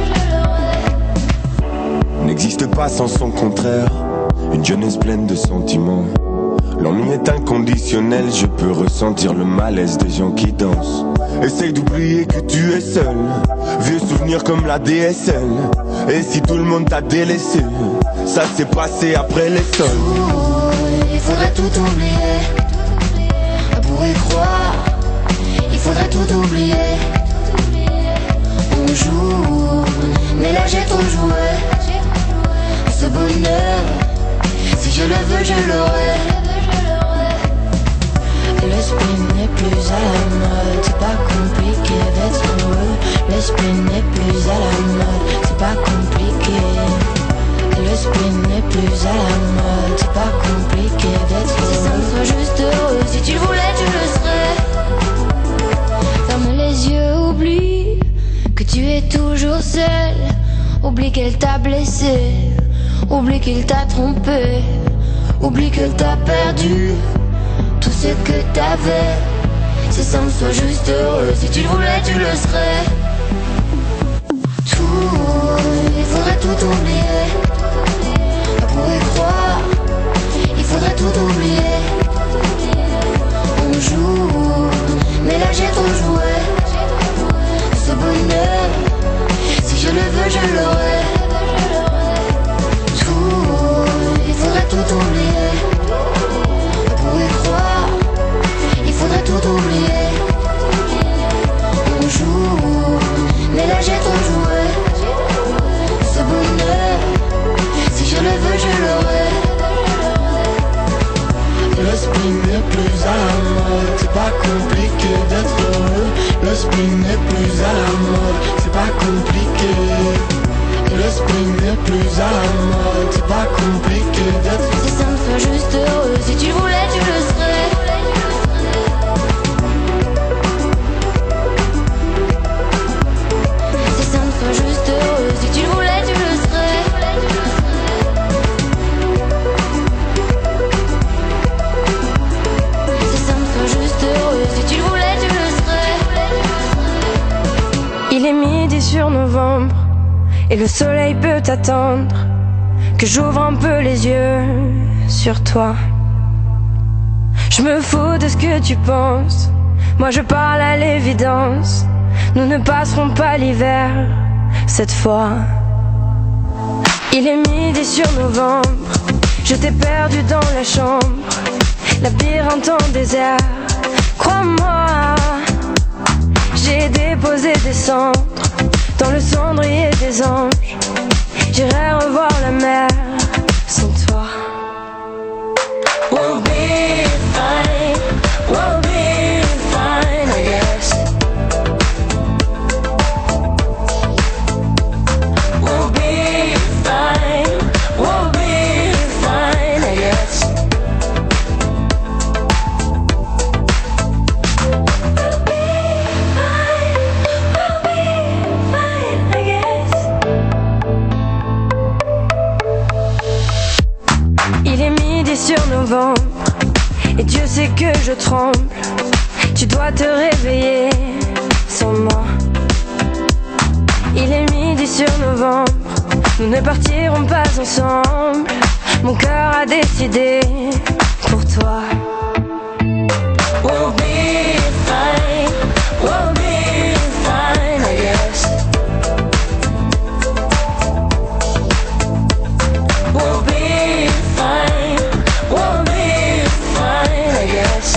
N'existe pas sans son contraire, une jeunesse pleine de sentiments. L'ennui est inconditionnel, je peux ressentir le malaise des gens qui dansent. Essaye d'oublier que tu es seul, vieux souvenirs comme la D S L. Et si tout le monde t'a délaissé, ça s'est passé après les sols. Il faudrait tout oublier, on pourrait croire, il faudrait tout oublier. On joue, mais là j'ai trop joué. Ce bonheur, si je le veux, je l'aurai. Le spleen n'est plus à la mode, c'est pas compliqué d'être heureux. Le spleen n'est plus à la mode, c'est pas compliqué. Le spleen n'est plus à la mode, c'est pas compliqué d'être heureux. C'est simple, sois juste heureux, si tu le voulais tu le serais. Ferme les yeux, oublie que tu es toujours seul. Oublie qu'elle t'a blessé, oublie qu'il t'a trompé, oublie que t'as perdu tout ce que t'avais. C'est simple, sois juste heureux, si tu le voulais tu le serais. Tout, il faudrait tout oublier. On pourrait croire, il faudrait tout oublier. On joue, mais là j'ai trop joué. Ce bonheur, si je le veux je l'aurai. Il faudrait tout oublier. On pourrait croire, il faudrait tout oublier. On joue, mais là j'ai trop joué. Ce bonheur, si je le veux, je l'aurai. Le spleen n'est plus à la mode, c'est pas compliqué d'être heureux. Le spleen n'est plus à la mode, c'est pas compliqué. Le spleen n'est plus à la mode, c'est pas compliqué d'être. C'est simple, sois juste heureux, si tu voulais tu le serais. C'est simple, sois juste heureux, si tu voulais tu le serais. C'est simple, sois juste heureux, si tu voulais tu le serais. Il est midi sur novembre et le soleil peut attendre que j'ouvre un peu les yeux sur toi. Je me fous de ce que tu penses, moi je parle à l'évidence. Nous ne passerons pas l'hiver cette fois. Il est midi sur novembre, je t'ai perdu dans la chambre, labyrinthe en désert. Crois-moi, j'ai déposé des cendres dans le cendrier des anges. J'irai revoir la mer sans toi. We'll be fine, we'll be fine, I guess. We'll be fine, we'll be fine, I guess. We'll be fine, we'll be fine, I guess. Il est midi sur novembre et Dieu sait que je tremble. Tu dois te réveiller sans moi. Il est midi sur novembre, nous ne partirons pas ensemble. Mon cœur a décidé pour toi. We'll be fine, we'll be fine, I guess. We'll be fine, we'll be fine, I guess.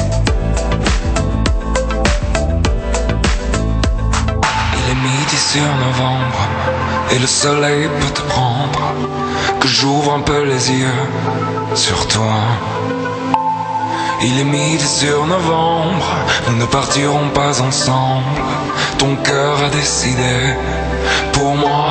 Il est midi sur novembre, Et le soleil peut te prendre, que j'ouvre un peu les yeux sur toi. Il est midi sur novembre, nous ne partirons pas ensemble. Ton cœur a décidé pour moi.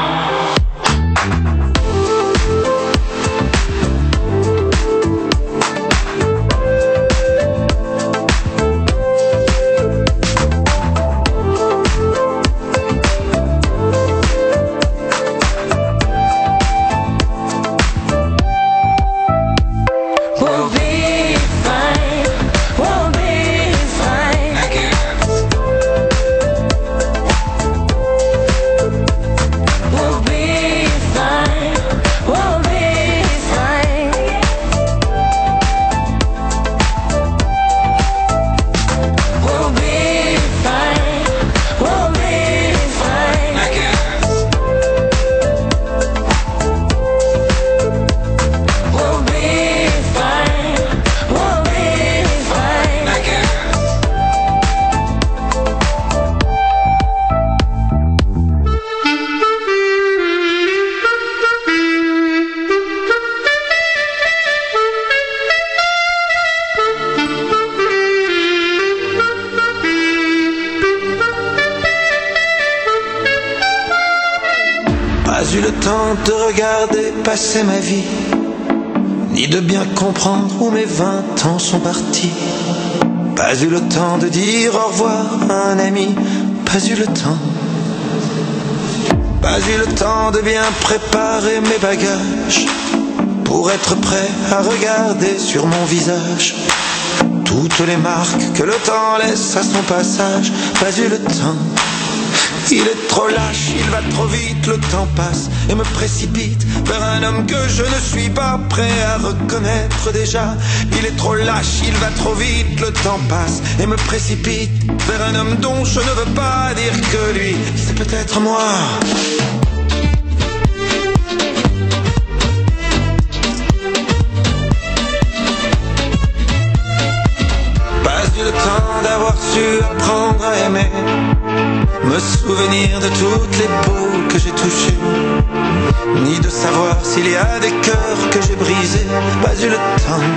De regarder passer ma vie, ni de bien comprendre où mes vingt ans sont partis. Pas eu le temps de dire au revoir à un ami, pas eu le temps. Pas eu le temps de bien préparer mes bagages, pour être prêt à regarder sur mon visage toutes les marques que le temps laisse à son passage. Pas eu le temps. Il est trop lâche, il va trop vite, le temps passe et me précipite vers un homme que je ne suis pas prêt à reconnaître déjà. Il est trop lâche, il va trop vite, le temps passe et me précipite vers un homme dont je ne veux pas dire que lui, c'est peut-être moi. Pas eu le temps d'avoir su apprendre à aimer, me souvenir de toutes les peaux que j'ai touchées, ni de savoir s'il y a des cœurs que j'ai brisés. Pas eu le temps.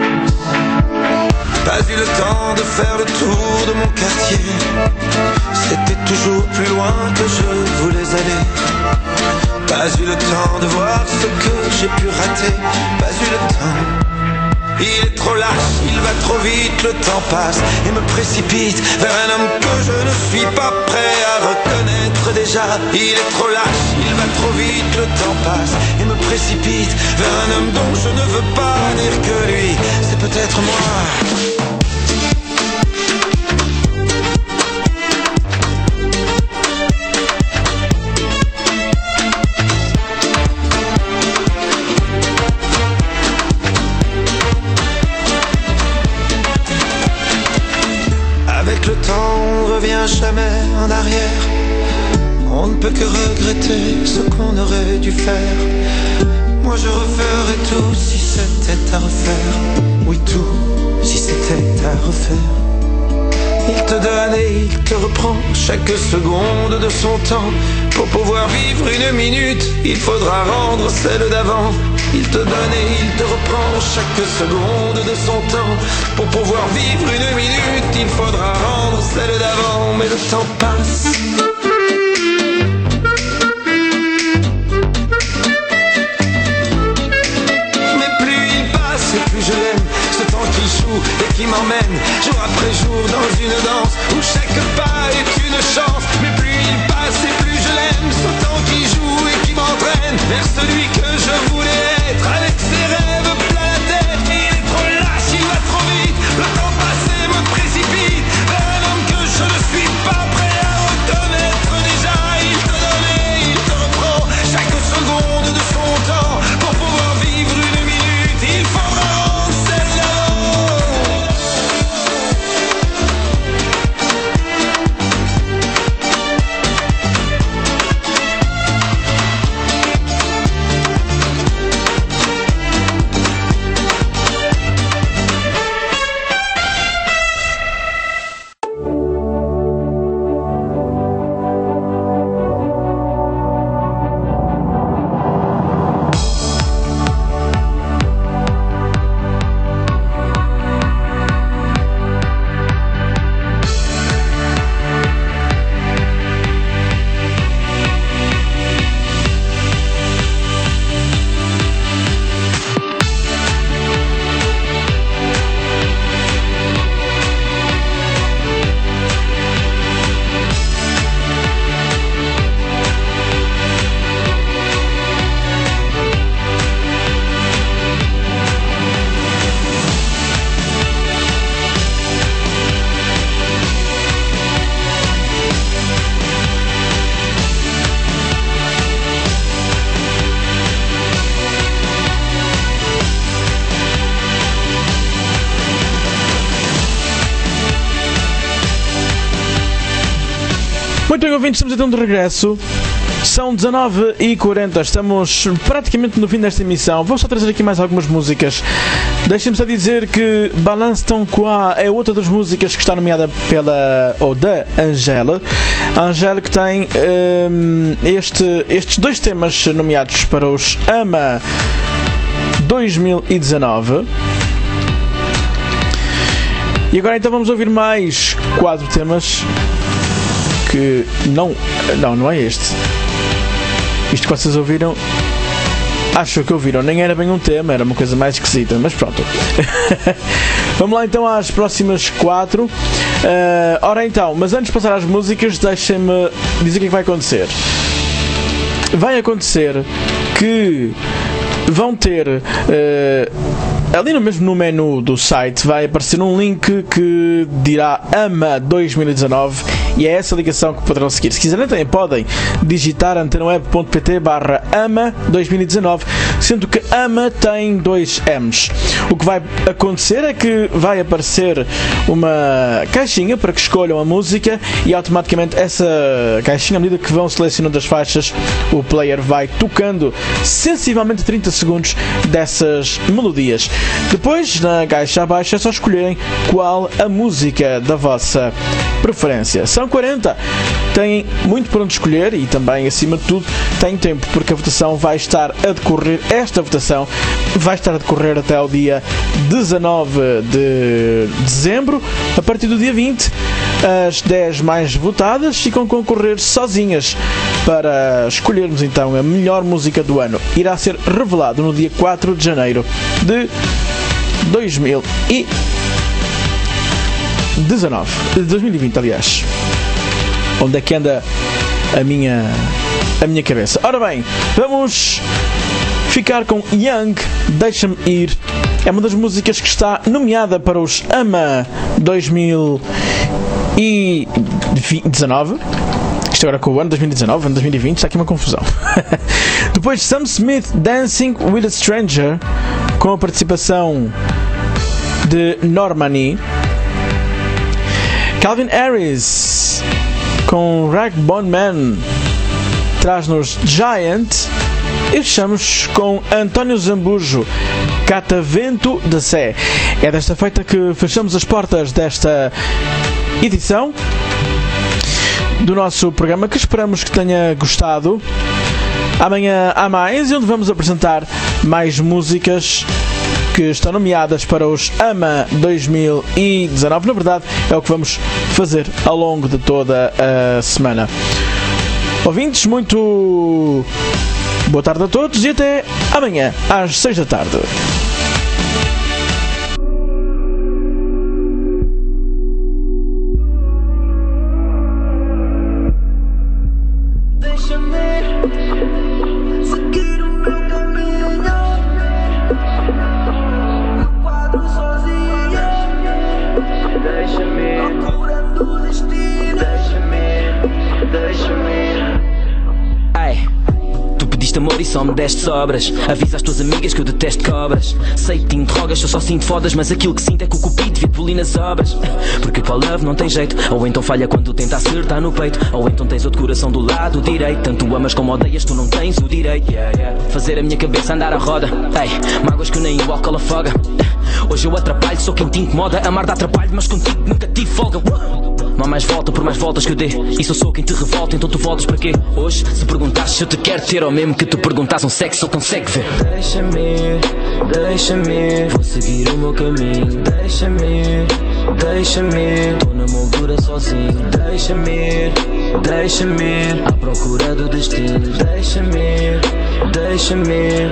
Pas eu le temps de faire le tour de mon quartier, c'était toujours plus loin que je voulais aller. Pas eu le temps de voir ce que j'ai pu rater. Pas eu le temps. Il est trop lâche, il va trop vite, le temps passe et me précipite vers un homme que je ne suis pas prêt à reconnaître déjà. Il est trop lâche, il va trop vite, le temps passe et me précipite vers un homme dont je ne veux pas dire que lui, c'est peut-être moi. Le temps on revient jamais en arrière, on ne peut que regretter ce qu'on aurait dû faire. Moi je referais tout si c'était à refaire. Oui, tout si c'était à refaire. Il te donne et il te reprend chaque seconde de son temps. Pour pouvoir vivre une minute, il faudra rendre celle d'avant. Il te donne et il te reprend chaque seconde de son temps. Pour pouvoir vivre une minute, il faudra rendre celle d'avant. Mais le temps passe. Mais plus il passe et plus je l'aime, ce temps qui joue et qui m'emmène jour après jour dans une danse où chaque pas est une chance. Mais plus il passe et plus je l'aime, ce temps qui joue et qui m'entraîne vers celui que je voulais être, avec ses rêves plein la tête. Il est trop lâche, il va trop vite, le temps passé me précipite vers un homme que je ne suis pas prêt à reconnaître déjà. Il te donne et il te reprend chaque seconde de son temps. Pour pouvoir vivre une minute, il faudra rendre celle d'avant. Muito bem, ouvintes, estamos então de regresso. São dezanove e quarenta, estamos praticamente no fim desta emissão. Vou só trazer aqui mais algumas músicas. Deixem-me só dizer que Balance Ton Quoi é outra das músicas que está nomeada pela, ou da Angèle. A Angèle que tem um, este, estes dois temas nomeados para os AMA dois mil e dezanove. E agora então vamos ouvir mais quatro temas que não, não, não é este. Isto que vocês ouviram, acho que ouviram, nem era bem um tema, era uma coisa mais esquisita, mas pronto. Vamos lá então às próximas quatro. Uh, ora então, mas antes de passar às músicas, deixem-me dizer o que é que vai acontecer. Vai acontecer que vão ter uh, ali no mesmo no menu do site vai aparecer um link que dirá AMA dois mil e dezanove e é essa ligação que poderão seguir. Se quiserem também podem digitar antenaweb.pt barra AMA dois mil e dezanove, sendo que AMA tem dois M's. O que vai acontecer é que vai aparecer uma caixinha para que escolham a música e automaticamente essa caixinha, à medida que vão selecionando as faixas, o player vai tocando sensivelmente trinta segundos dessas melodias. Depois, na caixa abaixo, é só escolherem qual a música da vossa preferência. São quarenta. Têm muito por onde escolher e também, acima de tudo, têm tempo, porque a votação vai estar a decorrer, esta votação vai estar a decorrer até ao dia dezanove de dezembro. A partir do dia vinte, as dez mais votadas ficam a concorrer sozinhas para escolhermos então a melhor música do ano. Irá ser revelado no dia quatro de janeiro de dois mil e dezanove, dois mil e vinte, aliás. Onde é que anda a minha a minha cabeça? Ora bem, vamos ficar com Young, Deixa-me Ir. É uma das músicas que está nomeada para os AMA dois mil e dezanove. Isto agora com o ano dois mil e dezanove, ano dois mil e vinte, está aqui uma confusão. Depois Sam Smith, Dancing with a Stranger, com a participação de Normani. Calvin Harris com Ragbone Man traz-nos Giant. E fechamos com António Zambujo, Catavento da Sé. É desta feita que fechamos as portas desta edição do nosso programa, que esperamos que tenha gostado. Amanhã há mais, onde vamos apresentar mais músicas que estão nomeadas para os AMA dois mil e dezanove. Na verdade, é o que vamos fazer ao longo de toda a semana. Ouvintes, muito boa tarde a todos e até amanhã às seis da tarde. Amor e só me deste sobras. Avisa as tuas amigas que eu detesto cobras. Sei que te interrogas, eu só sinto fodas, mas aquilo que sinto é que o cupido devia te polir nas obras. Porque para love não tem jeito. Ou então falha quando tenta acertar no peito, ou então tens outro coração do lado direito. Tanto amas como odeias, tu não tens o direito. yeah, yeah. Fazer a minha cabeça andar à roda. Ei, mágoas que nem o álcool afoga. Hoje eu atrapalho, sou quem te incomoda. Amar dá trabalho, mas contigo nunca tive folga. Não há mais volta por mais voltas que eu dê. E se eu sou quem te revolta, então tu voltas para quê? Hoje, se perguntares se eu te quero ter, ou mesmo que tu perguntas um sexo, eu consigo ver. Deixa-me ir, deixa-me ir, vou seguir o meu caminho. Deixa-me ir, deixa-me ir, tô na moldura sozinho. Deixa-me ir, deixa-me ir, à procura do destino. Deixa-me ir, deixa-me ir.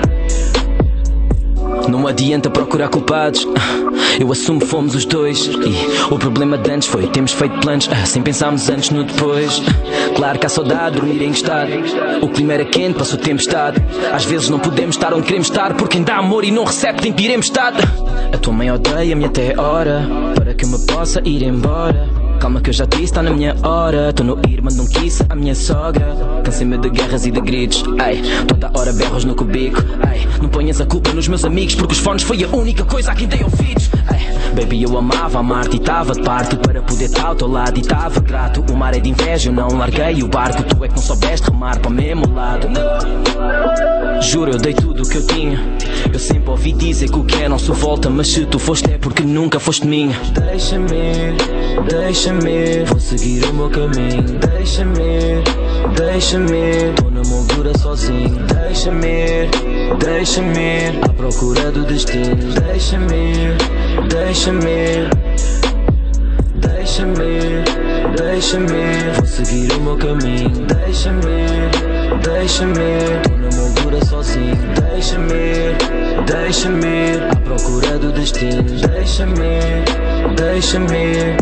Não adianta procurar culpados, eu assumo que fomos os dois. E o problema de antes foi termos feito planos sem pensarmos antes no depois. Claro que há saudade, dormir em estado. O clima era quente, passou tempestade. Às vezes não podemos estar onde queremos estar, porque quem dá amor e não recebe tem que ir emprestado. A tua mãe odeia-me até é hora para que eu me possa ir embora. Calma que eu já disse, está na minha hora. Tô no ir, mando um kiss à minha sogra. Cansei-me de guerras e de gritos. Ai, toda hora berros no cubico. Ai, não ponhas a culpa nos meus amigos, porque os fones foi a única coisa a quem dei ouvidos. Ai, baby, eu amava amar-te e tava de parte para poder estar ao teu lado e tava grato. Uma mar é de inveja, eu não larguei o barco. Tu é que não soubeste remar para o mesmo lado. Juro, eu dei tudo o que eu tinha. Eu sempre ouvi dizer que o que é não se volta, mas se tu foste é porque nunca foste minha. Deixa-me ir, deixa-me ir, vou seguir o meu caminho. Deixa-me ir, deixa-me ir, tô na moldura sozinho. Deixa-me ir, deixa-me ir, à procura do destino. Deixa-me ir, deixa-me ir, deixa-me ir, deixa-me ir, vou seguir o meu caminho. Deixa-me ir, deixa-me ir, tô na moldura sozinho. Deixa-me ir, deixa-me ir, à procura do destino. Deixa-me ir, deixa-me ir.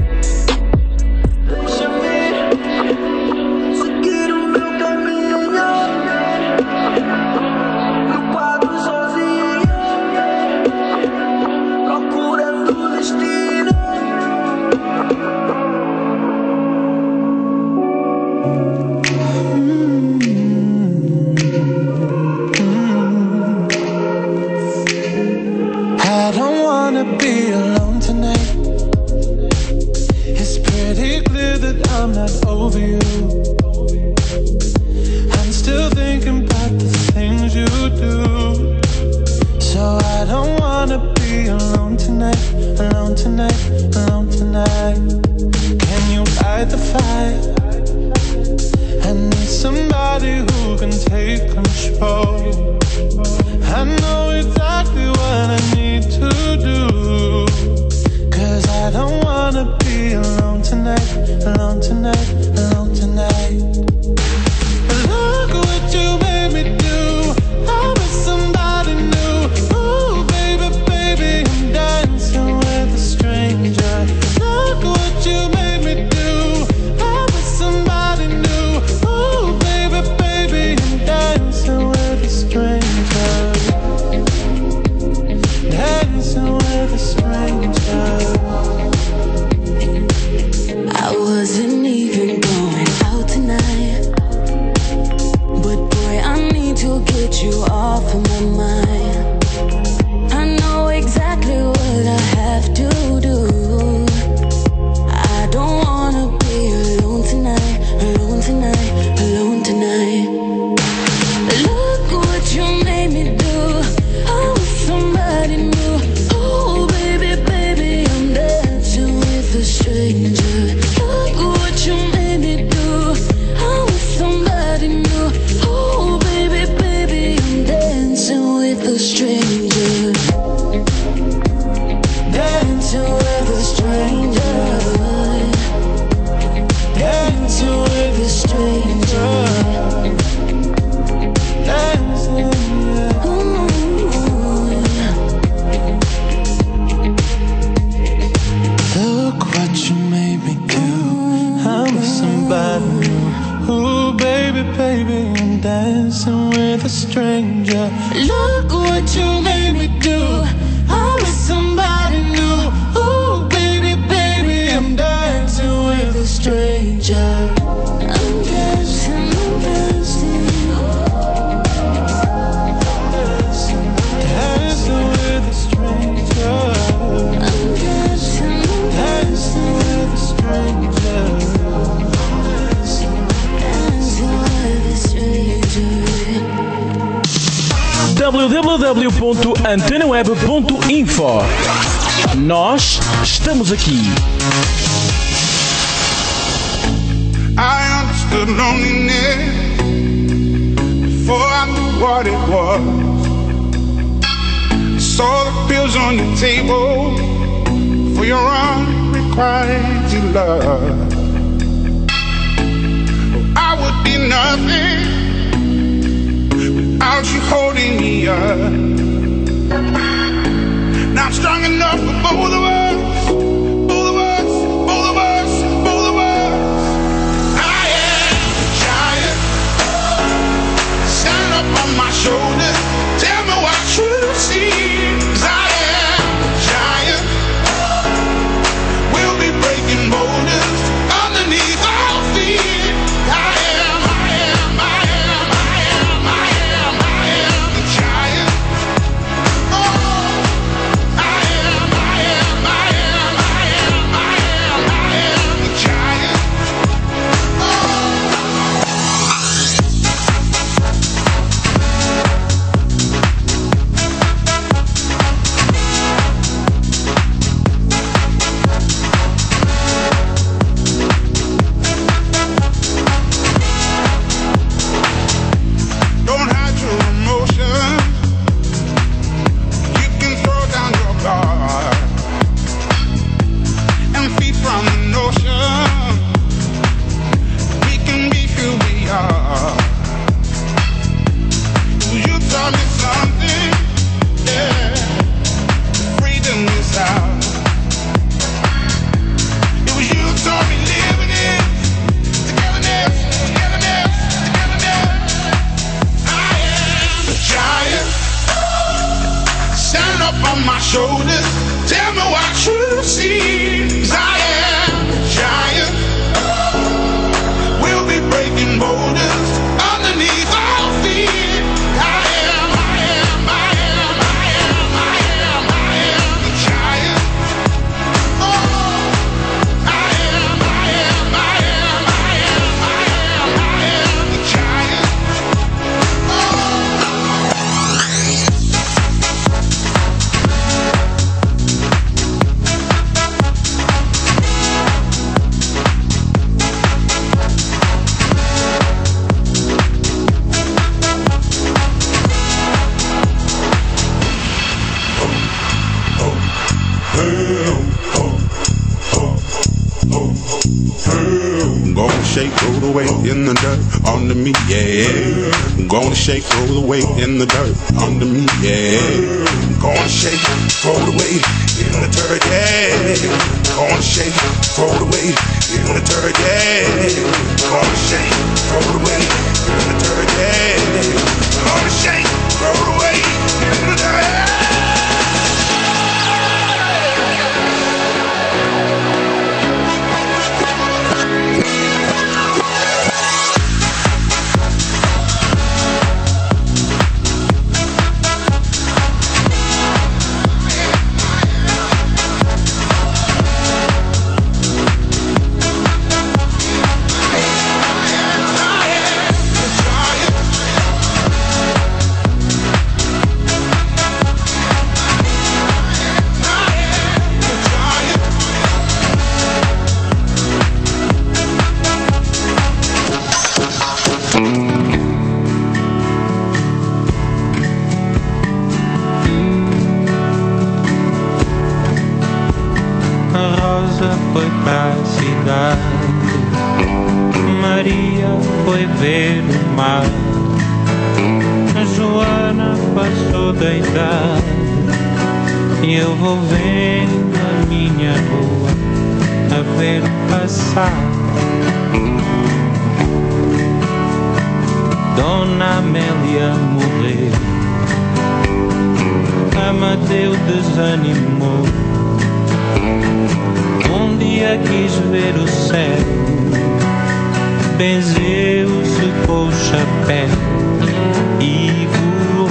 w w w ponto antena web ponto info. Nós estamos aqui. I understood loneliness before I knew what it was. Saw the pills on your table for your unrequited love. I would be nothing without you holding me up. Now I'm strong enough for both of us. Both of us, both of us, both of us. I am a giant. Stand up on my shoulders. Tell me what you see. 'Cause I am a giant. We'll be breaking boulders underneath our feet. I am, I am, I am, I am, I am, I am a giant. Oh, I am, I am, I am, I am, I am, I am a giant. shoulders. Tell me what you see. 'Cause I am a giant. We'll be breaking borders underneath our feet. I am, I am, I am, I am, I am, I am a giant. Oh, I am, I am, I am, I am, I am, I am a giant. Gonna shake, roll the weight in the dirt under me, yeah. Gonna shake, roll the weight in the dirt under me, yeah. Gonna shake, throw the weight in the dirt, yeah. Gonna shake, throw the weight in the dirt, yeah. Gonna shake, throw the weight in the dirt, yeah. Gonna shake, throw the weight in the dirt. Foi pra cidade, Maria foi ver o mar, a Joana passou da idade, e eu vou vendo a minha rua a ver passar. Dona Amélia morreu, Amadeu desanimou. Um dia quis ver o céu, benzeu-se com o chapéu e voou.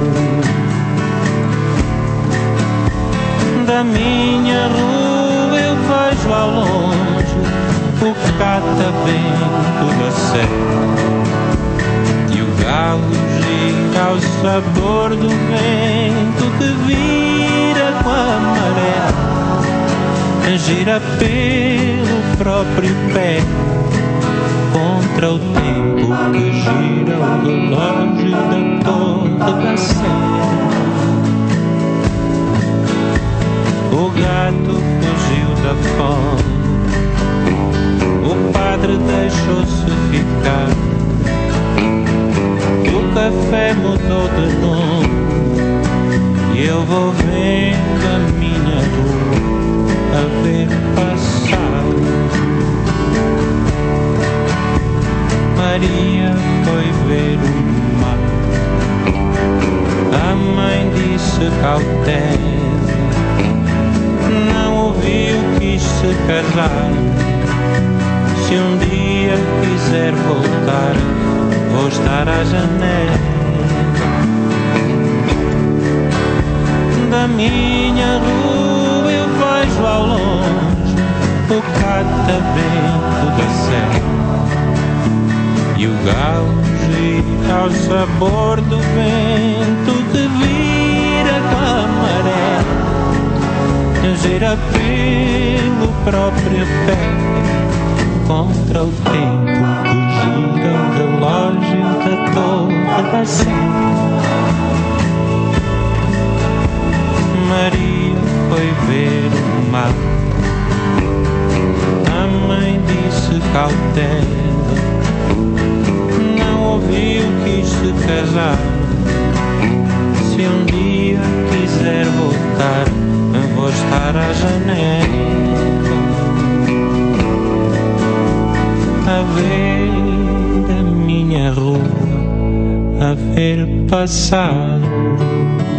Da minha rua eu vejo ao longe o catavento da serra, e o galo gira ao sabor do vento que vira com a maré. Gira pelo próprio pé contra o tempo que gira o relógio da torre da Sé. O gato fugiu da fome, o padre deixou-se ficar, o café mudou de nome, e eu vou vendo a minha rua a ver passar. Maria foi ver o mar, a mãe disse cautela, não ouviu, quis se casar. Se um dia quiser voltar, vou estar à janela da minha rua. Eu vejo ao longe o catavento da serra, e o galo gira ao sabor do vento que vira com a maré. Gira pelo próprio pé contra o tempo que gira o relógio da torre da Sé. Maria foi ver o mar, a mãe disse cautela, não ouviu, quis se casar. Se um dia quiser voltar, vou estar à janela a ver a minha rua, a ver passar.